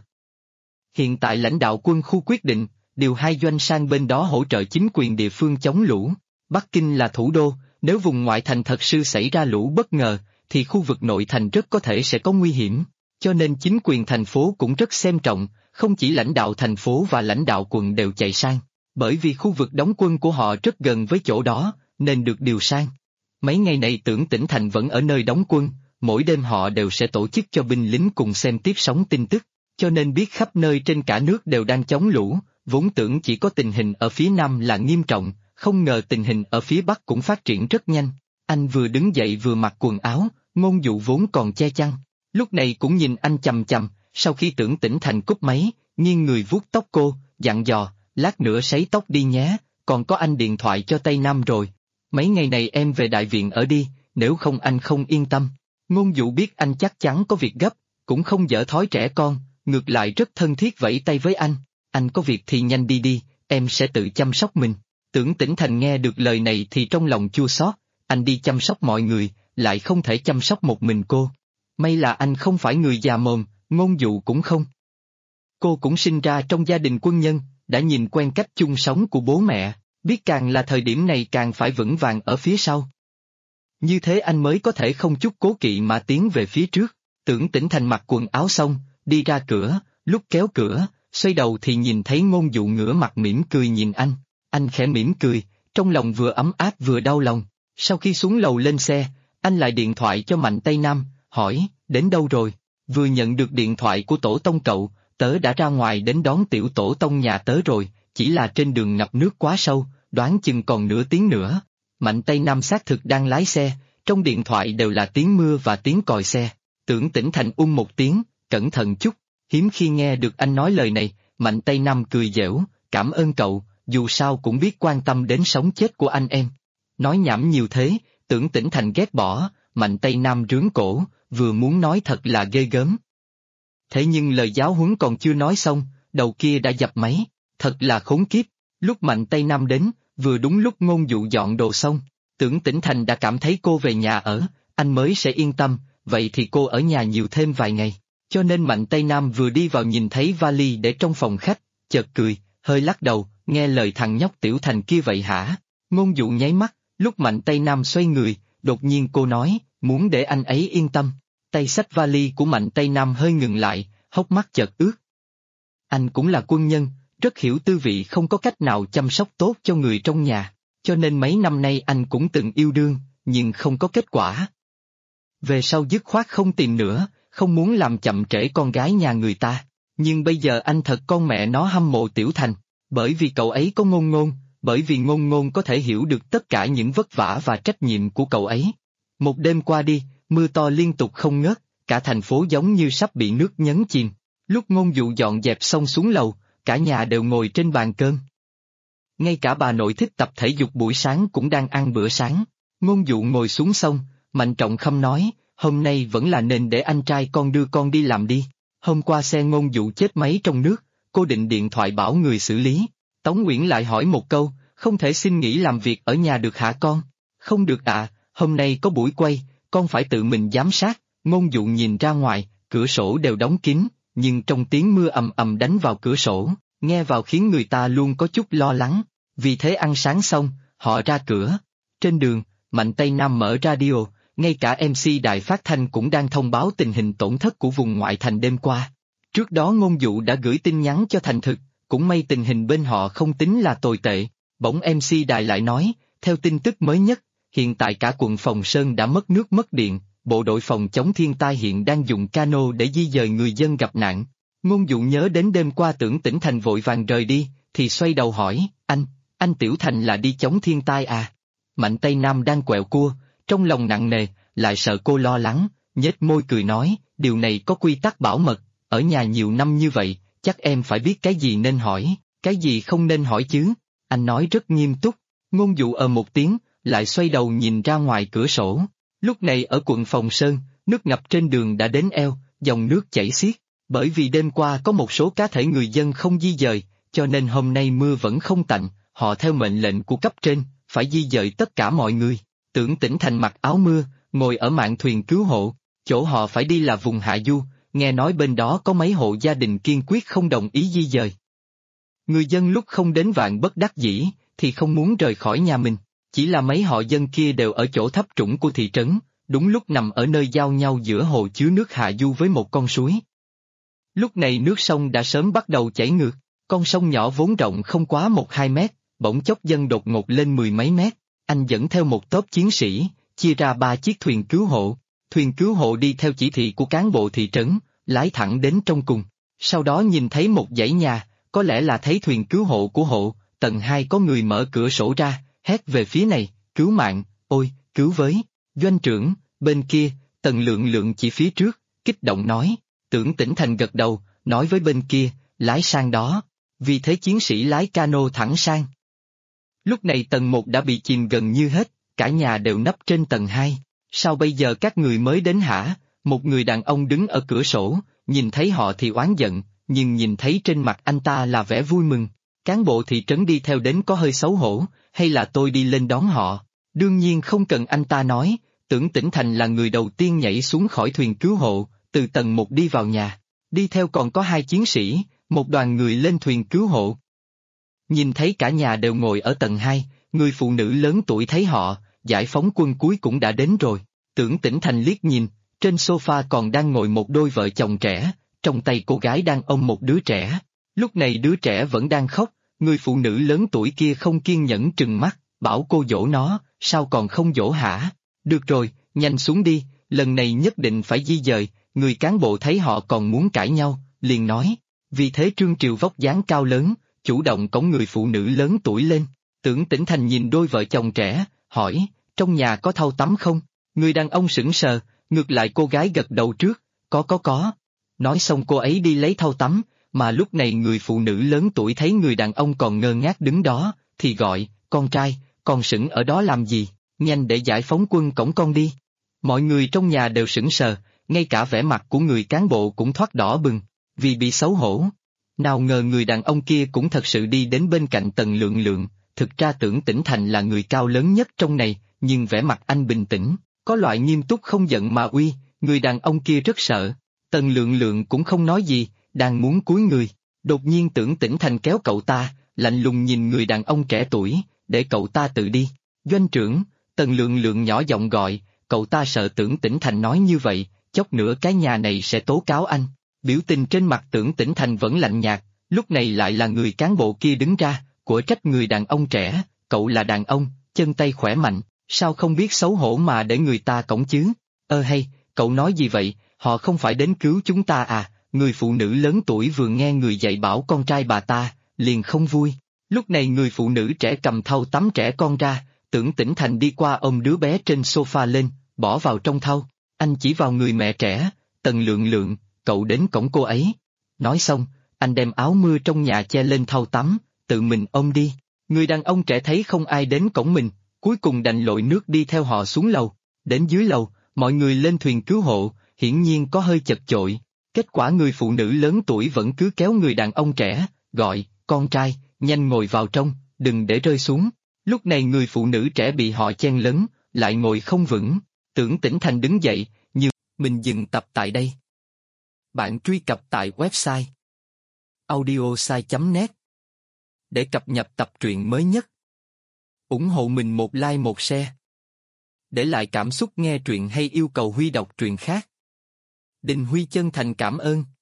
Hiện tại lãnh đạo quân khu quyết định, điều 2 doanh sang bên đó hỗ trợ chính quyền địa phương chống lũ. Bắc Kinh là thủ đô, nếu vùng ngoại thành thật sự xảy ra lũ bất ngờ, thì khu vực nội thành rất có thể sẽ có nguy hiểm. Cho nên chính quyền thành phố cũng rất xem trọng, không chỉ lãnh đạo thành phố và lãnh đạo quận đều chạy sang, bởi vì khu vực đóng quân của họ rất gần với chỗ đó, nên được điều sang. Mấy ngày này Tưởng Tĩnh Thành vẫn ở nơi đóng quân, mỗi đêm họ đều sẽ tổ chức cho binh lính cùng xem tiếp sóng tin tức, cho nên biết khắp nơi trên cả nước đều đang chống lũ, vốn tưởng chỉ có tình hình ở phía Nam là nghiêm trọng, không ngờ tình hình ở phía Bắc cũng phát triển rất nhanh. Anh vừa đứng dậy vừa mặc quần áo, Ngôn Dụ vốn còn che chăn, lúc này cũng nhìn anh chằm chằm, sau khi Tưởng Tĩnh Thành cúp máy, nghiêng người vuốt tóc cô, dặn dò, lát nữa sấy tóc đi nhé, còn có anh điện thoại cho Tây Nam rồi. Mấy ngày này em về đại viện ở đi, nếu không anh không yên tâm. Ngôn Dụ biết anh chắc chắn có việc gấp, cũng không dở thói trẻ con, ngược lại rất thân thiết vẫy tay với anh có việc thì nhanh đi đi, em sẽ tự chăm sóc mình. Tưởng Tĩnh Thành nghe được lời này thì trong lòng chua xót, anh đi chăm sóc mọi người, lại không thể chăm sóc một mình cô. May là anh không phải người già mồm, Ngôn Dụ cũng không. Cô cũng sinh ra trong gia đình quân nhân, đã nhìn quen cách chung sống của bố mẹ, biết càng là thời điểm này càng phải vững vàng ở phía sau. Như thế anh mới có thể không chút cố kỵ mà tiến về phía trước. Tưởng Tĩnh Thành mặc quần áo xong, đi ra cửa, lúc kéo cửa, xoay đầu thì nhìn thấy Ngôn Dụ ngửa mặt mỉm cười nhìn anh khẽ mỉm cười, trong lòng vừa ấm áp vừa đau lòng. Sau khi xuống lầu lên xe, anh lại điện thoại cho Mạnh Tây Nam, hỏi, đến đâu rồi? Vừa nhận được điện thoại của tổ tông cậu, tớ đã ra ngoài đến đón tiểu tổ tông nhà tớ rồi, chỉ là trên đường ngập nước quá sâu, đoán chừng còn nửa tiếng nữa. Mạnh Tây Nam xác thực đang lái xe, trong điện thoại đều là tiếng mưa và tiếng còi xe. Tưởng Tĩnh Thành một tiếng, cẩn thận chút, hiếm khi nghe được anh nói lời này, Mạnh Tây Nam cười giễu, cảm ơn cậu, dù sao cũng biết quan tâm đến sống chết của anh em. Nói nhảm nhiều thế, Tưởng Tĩnh Thành ghét bỏ, Mạnh Tây Nam rướn cổ, vừa muốn nói thật là ghê gớm. Thế nhưng lời giáo huấn còn chưa nói xong, đầu kia đã dập máy, thật là khốn kiếp. Lúc Mạnh Tây Nam đến, vừa đúng lúc Ngôn Dụ dọn đồ xong, Tưởng Tĩnh Thành đã cảm thấy cô về nhà ở, anh mới sẽ yên tâm, vậy thì cô ở nhà nhiều thêm vài ngày. Cho nên Mạnh Tây Nam vừa đi vào nhìn thấy vali để trong phòng khách, chợt cười, hơi lắc đầu, nghe lời thằng nhóc Tiểu Thành kia vậy hả? Ngôn Dụ nháy mắt, lúc Mạnh Tây Nam xoay người, đột nhiên cô nói, muốn để anh ấy yên tâm. Tay xách vali của Mạnh Tây Nam hơi ngừng lại, hốc mắt chợt ướt. Anh cũng là quân nhân, rất hiểu tư vị không có cách nào chăm sóc tốt cho người trong nhà, cho nên mấy năm nay anh cũng từng yêu đương, nhưng không có kết quả. Về sau dứt khoát không tìm nữa, không muốn làm chậm trễ con gái nhà người ta, nhưng bây giờ anh thật con mẹ nó hâm mộ Tiểu Thành, bởi vì cậu ấy có Ngôn Ngôn, bởi vì Ngôn Ngôn có thể hiểu được tất cả những vất vả và trách nhiệm của cậu ấy. Một đêm qua đi, mưa to liên tục không ngớt, cả thành phố giống như sắp bị nước nhấn chìm. Lúc Ngôn Dụ dọn dẹp xong xuống lầu, cả nhà đều ngồi trên bàn cơm. Ngay cả bà nội thích tập thể dục buổi sáng cũng đang ăn bữa sáng. Ngôn Dụ ngồi xuống xong, Mạnh Trọng Khâm nói, hôm nay vẫn là nên để anh trai con đưa con đi làm đi. Hôm qua xe Ngôn Dụ chết máy trong nước, cô định điện thoại bảo người xử lý. Tống Nguyễn lại hỏi một câu, không thể xin nghỉ làm việc ở nhà được hả con? Không được ạ, hôm nay có buổi quay, con phải tự mình giám sát. Ngôn Dụ nhìn ra ngoài, cửa sổ đều đóng kín, nhưng trong tiếng mưa ầm ầm đánh vào cửa sổ, nghe vào khiến người ta luôn có chút lo lắng. Vì thế ăn sáng xong, họ ra cửa. Trên đường, Mạnh Tây Nam mở radio, ngay cả MC đài phát thanh cũng đang thông báo tình hình tổn thất của vùng ngoại thành đêm qua. Trước đó Ngôn Dụ đã gửi tin nhắn cho Thành Thực, cũng may tình hình bên họ không tính là tồi tệ. Bỗng MC đài lại nói, theo tin tức mới nhất, hiện tại cả quận Phòng Sơn đã mất nước mất điện, bộ đội phòng chống thiên tai hiện đang dùng cano để di dời người dân gặp nạn. Ngôn Dụ nhớ đến đêm qua Tưởng Tĩnh Thành vội vàng rời đi, thì xoay đầu hỏi, anh Tiểu Thành là đi chống thiên tai à? Mạnh Tây Nam đang quẹo cua, trong lòng nặng nề, lại sợ cô lo lắng, nhếch môi cười nói, điều này có quy tắc bảo mật, ở nhà nhiều năm như vậy, chắc em phải biết cái gì nên hỏi, cái gì không nên hỏi chứ. Anh nói rất nghiêm túc. Ngôn Dụ một tiếng, lại xoay đầu nhìn ra ngoài cửa sổ. Lúc này ở quận Phòng Sơn, nước ngập trên đường đã đến eo, dòng nước chảy xiết. Bởi vì đêm qua có một số cá thể người dân không di dời, cho nên hôm nay mưa vẫn không tạnh, họ theo mệnh lệnh của cấp trên, phải di dời tất cả mọi người. Tưởng Tĩnh Thành mặc áo mưa, ngồi ở mạn thuyền cứu hộ, chỗ họ phải đi là vùng hạ du, nghe nói bên đó có mấy hộ gia đình kiên quyết không đồng ý di dời. Người dân lúc không đến vạn bất đắc dĩ, thì không muốn rời khỏi nhà mình, chỉ là mấy họ dân kia đều ở chỗ thấp trũng của thị trấn, đúng lúc nằm ở nơi giao nhau giữa hồ chứa nước hạ du với một con suối. Lúc này nước sông đã sớm bắt đầu chảy ngược, con sông nhỏ vốn rộng không quá 1-2 mét, bỗng chốc dâng đột ngột lên 10 mấy mét. Anh dẫn theo một tốp chiến sĩ, chia ra 3 chiếc thuyền cứu hộ. Thuyền cứu hộ đi theo chỉ thị của cán bộ thị trấn, lái thẳng đến trong cùng. Sau đó nhìn thấy một dãy nhà, có lẽ là thấy thuyền cứu hộ của hộ, tầng 2 có người mở cửa sổ ra, hét về phía này, cứu mạng, ôi, cứu với. Doanh trưởng, bên kia, Tần Lượng Lượng chỉ phía trước, kích động nói. Tưởng Tĩnh Thành gật đầu, nói với bên kia, lái sang đó. Vì thế chiến sĩ lái cano thẳng sang. Lúc này tầng 1 đã bị chìm gần như hết, cả nhà đều nấp trên tầng 2. Sao bây giờ các người mới đến hả? Một người đàn ông đứng ở cửa sổ, nhìn thấy họ thì oán giận, nhưng nhìn thấy trên mặt anh ta là vẻ vui mừng. Cán bộ thị trấn đi theo đến có hơi xấu hổ, hay là tôi đi lên đón họ? Đương nhiên không cần anh ta nói, Tưởng Tĩnh Thành là người đầu tiên nhảy xuống khỏi thuyền cứu hộ, từ tầng 1 đi vào nhà. Đi theo còn có 2 chiến sĩ, một đoàn người lên thuyền cứu hộ. Nhìn thấy cả nhà đều ngồi ở tầng 2, người phụ nữ lớn tuổi thấy họ, giải phóng quân cuối cũng đã đến rồi. Tưởng Tĩnh Thành liếc nhìn, trên sofa còn đang ngồi một đôi vợ chồng trẻ, trong tay cô gái đang ôm một đứa trẻ. Lúc này đứa trẻ vẫn đang khóc, người phụ nữ lớn tuổi kia không kiên nhẫn trừng mắt, bảo cô dỗ nó, sao còn không dỗ hả? Được rồi, nhanh xuống đi, lần này nhất định phải di dời. Người cán bộ thấy họ còn muốn cãi nhau, liền nói. Vì thế Trương Triều vóc dáng cao lớn, chủ động cõng người phụ nữ lớn tuổi lên. Tưởng Tĩnh Thành nhìn đôi vợ chồng trẻ, hỏi, trong nhà có thau tắm không? Người đàn ông sững sờ, ngược lại cô gái gật đầu trước, có. Nói xong cô ấy đi lấy thau tắm, mà lúc này người phụ nữ lớn tuổi thấy người đàn ông còn ngơ ngác đứng đó, thì gọi, con trai, con sững ở đó làm gì, nhanh để giải phóng quân cõng con đi. Mọi người trong nhà đều sững sờ, ngay cả vẻ mặt của người cán bộ cũng thoát đỏ bừng, vì bị xấu hổ. Nào ngờ người đàn ông kia cũng thật sự đi đến bên cạnh Tần Lượng Lượng, thực ra Tưởng Tĩnh Thành là người cao lớn nhất trong này, nhưng vẻ mặt anh bình tĩnh, có loại nghiêm túc không giận mà uy, người đàn ông kia rất sợ. Tần Lượng Lượng cũng không nói gì, đang muốn cúi người, đột nhiên Tưởng Tĩnh Thành kéo cậu ta, lạnh lùng nhìn người đàn ông trẻ tuổi, để cậu ta tự đi. Doanh trưởng, Tần Lượng Lượng nhỏ giọng gọi, cậu ta sợ Tưởng Tĩnh Thành nói như vậy, chốc nữa cái nhà này sẽ tố cáo anh. Biểu tình trên mặt Tưởng Tĩnh Thành vẫn lạnh nhạt, lúc này lại là người cán bộ kia đứng ra, của trách người đàn ông trẻ, cậu là đàn ông, chân tay khỏe mạnh, sao không biết xấu hổ mà để người ta cõng chứ? Hay, cậu nói gì vậy, họ không phải đến cứu chúng ta à? Người phụ nữ lớn tuổi vừa nghe người dạy bảo con trai bà ta, liền không vui. Lúc này người phụ nữ trẻ cầm thau tắm trẻ con ra, Tưởng Tĩnh Thành đi qua ôm đứa bé trên sofa lên, bỏ vào trong thau. Anh chỉ vào người mẹ trẻ, Tần Lượng Lượng, cậu đến cổng cô ấy. Nói xong, anh đem áo mưa trong nhà che lên thau tắm, tự mình ôm đi. Người đàn ông trẻ thấy không ai đến cổng mình, cuối cùng đành lội nước đi theo họ xuống lầu. Đến dưới lầu, mọi người lên thuyền cứu hộ, hiển nhiên có hơi chật chội. Kết quả người phụ nữ lớn tuổi vẫn cứ kéo người đàn ông trẻ, gọi, con trai, nhanh ngồi vào trong, đừng để rơi xuống. Lúc này người phụ nữ trẻ bị họ chen lấn, lại ngồi không vững. Tưởng Tĩnh Thành đứng dậy, mình dừng tập tại đây. Bạn truy cập tại website audiosai.net để cập nhật tập truyện mới nhất. Ủng hộ mình một like một share. Để lại cảm xúc nghe truyện hay yêu cầu Huy đọc truyện khác. Đình Huy chân thành cảm ơn.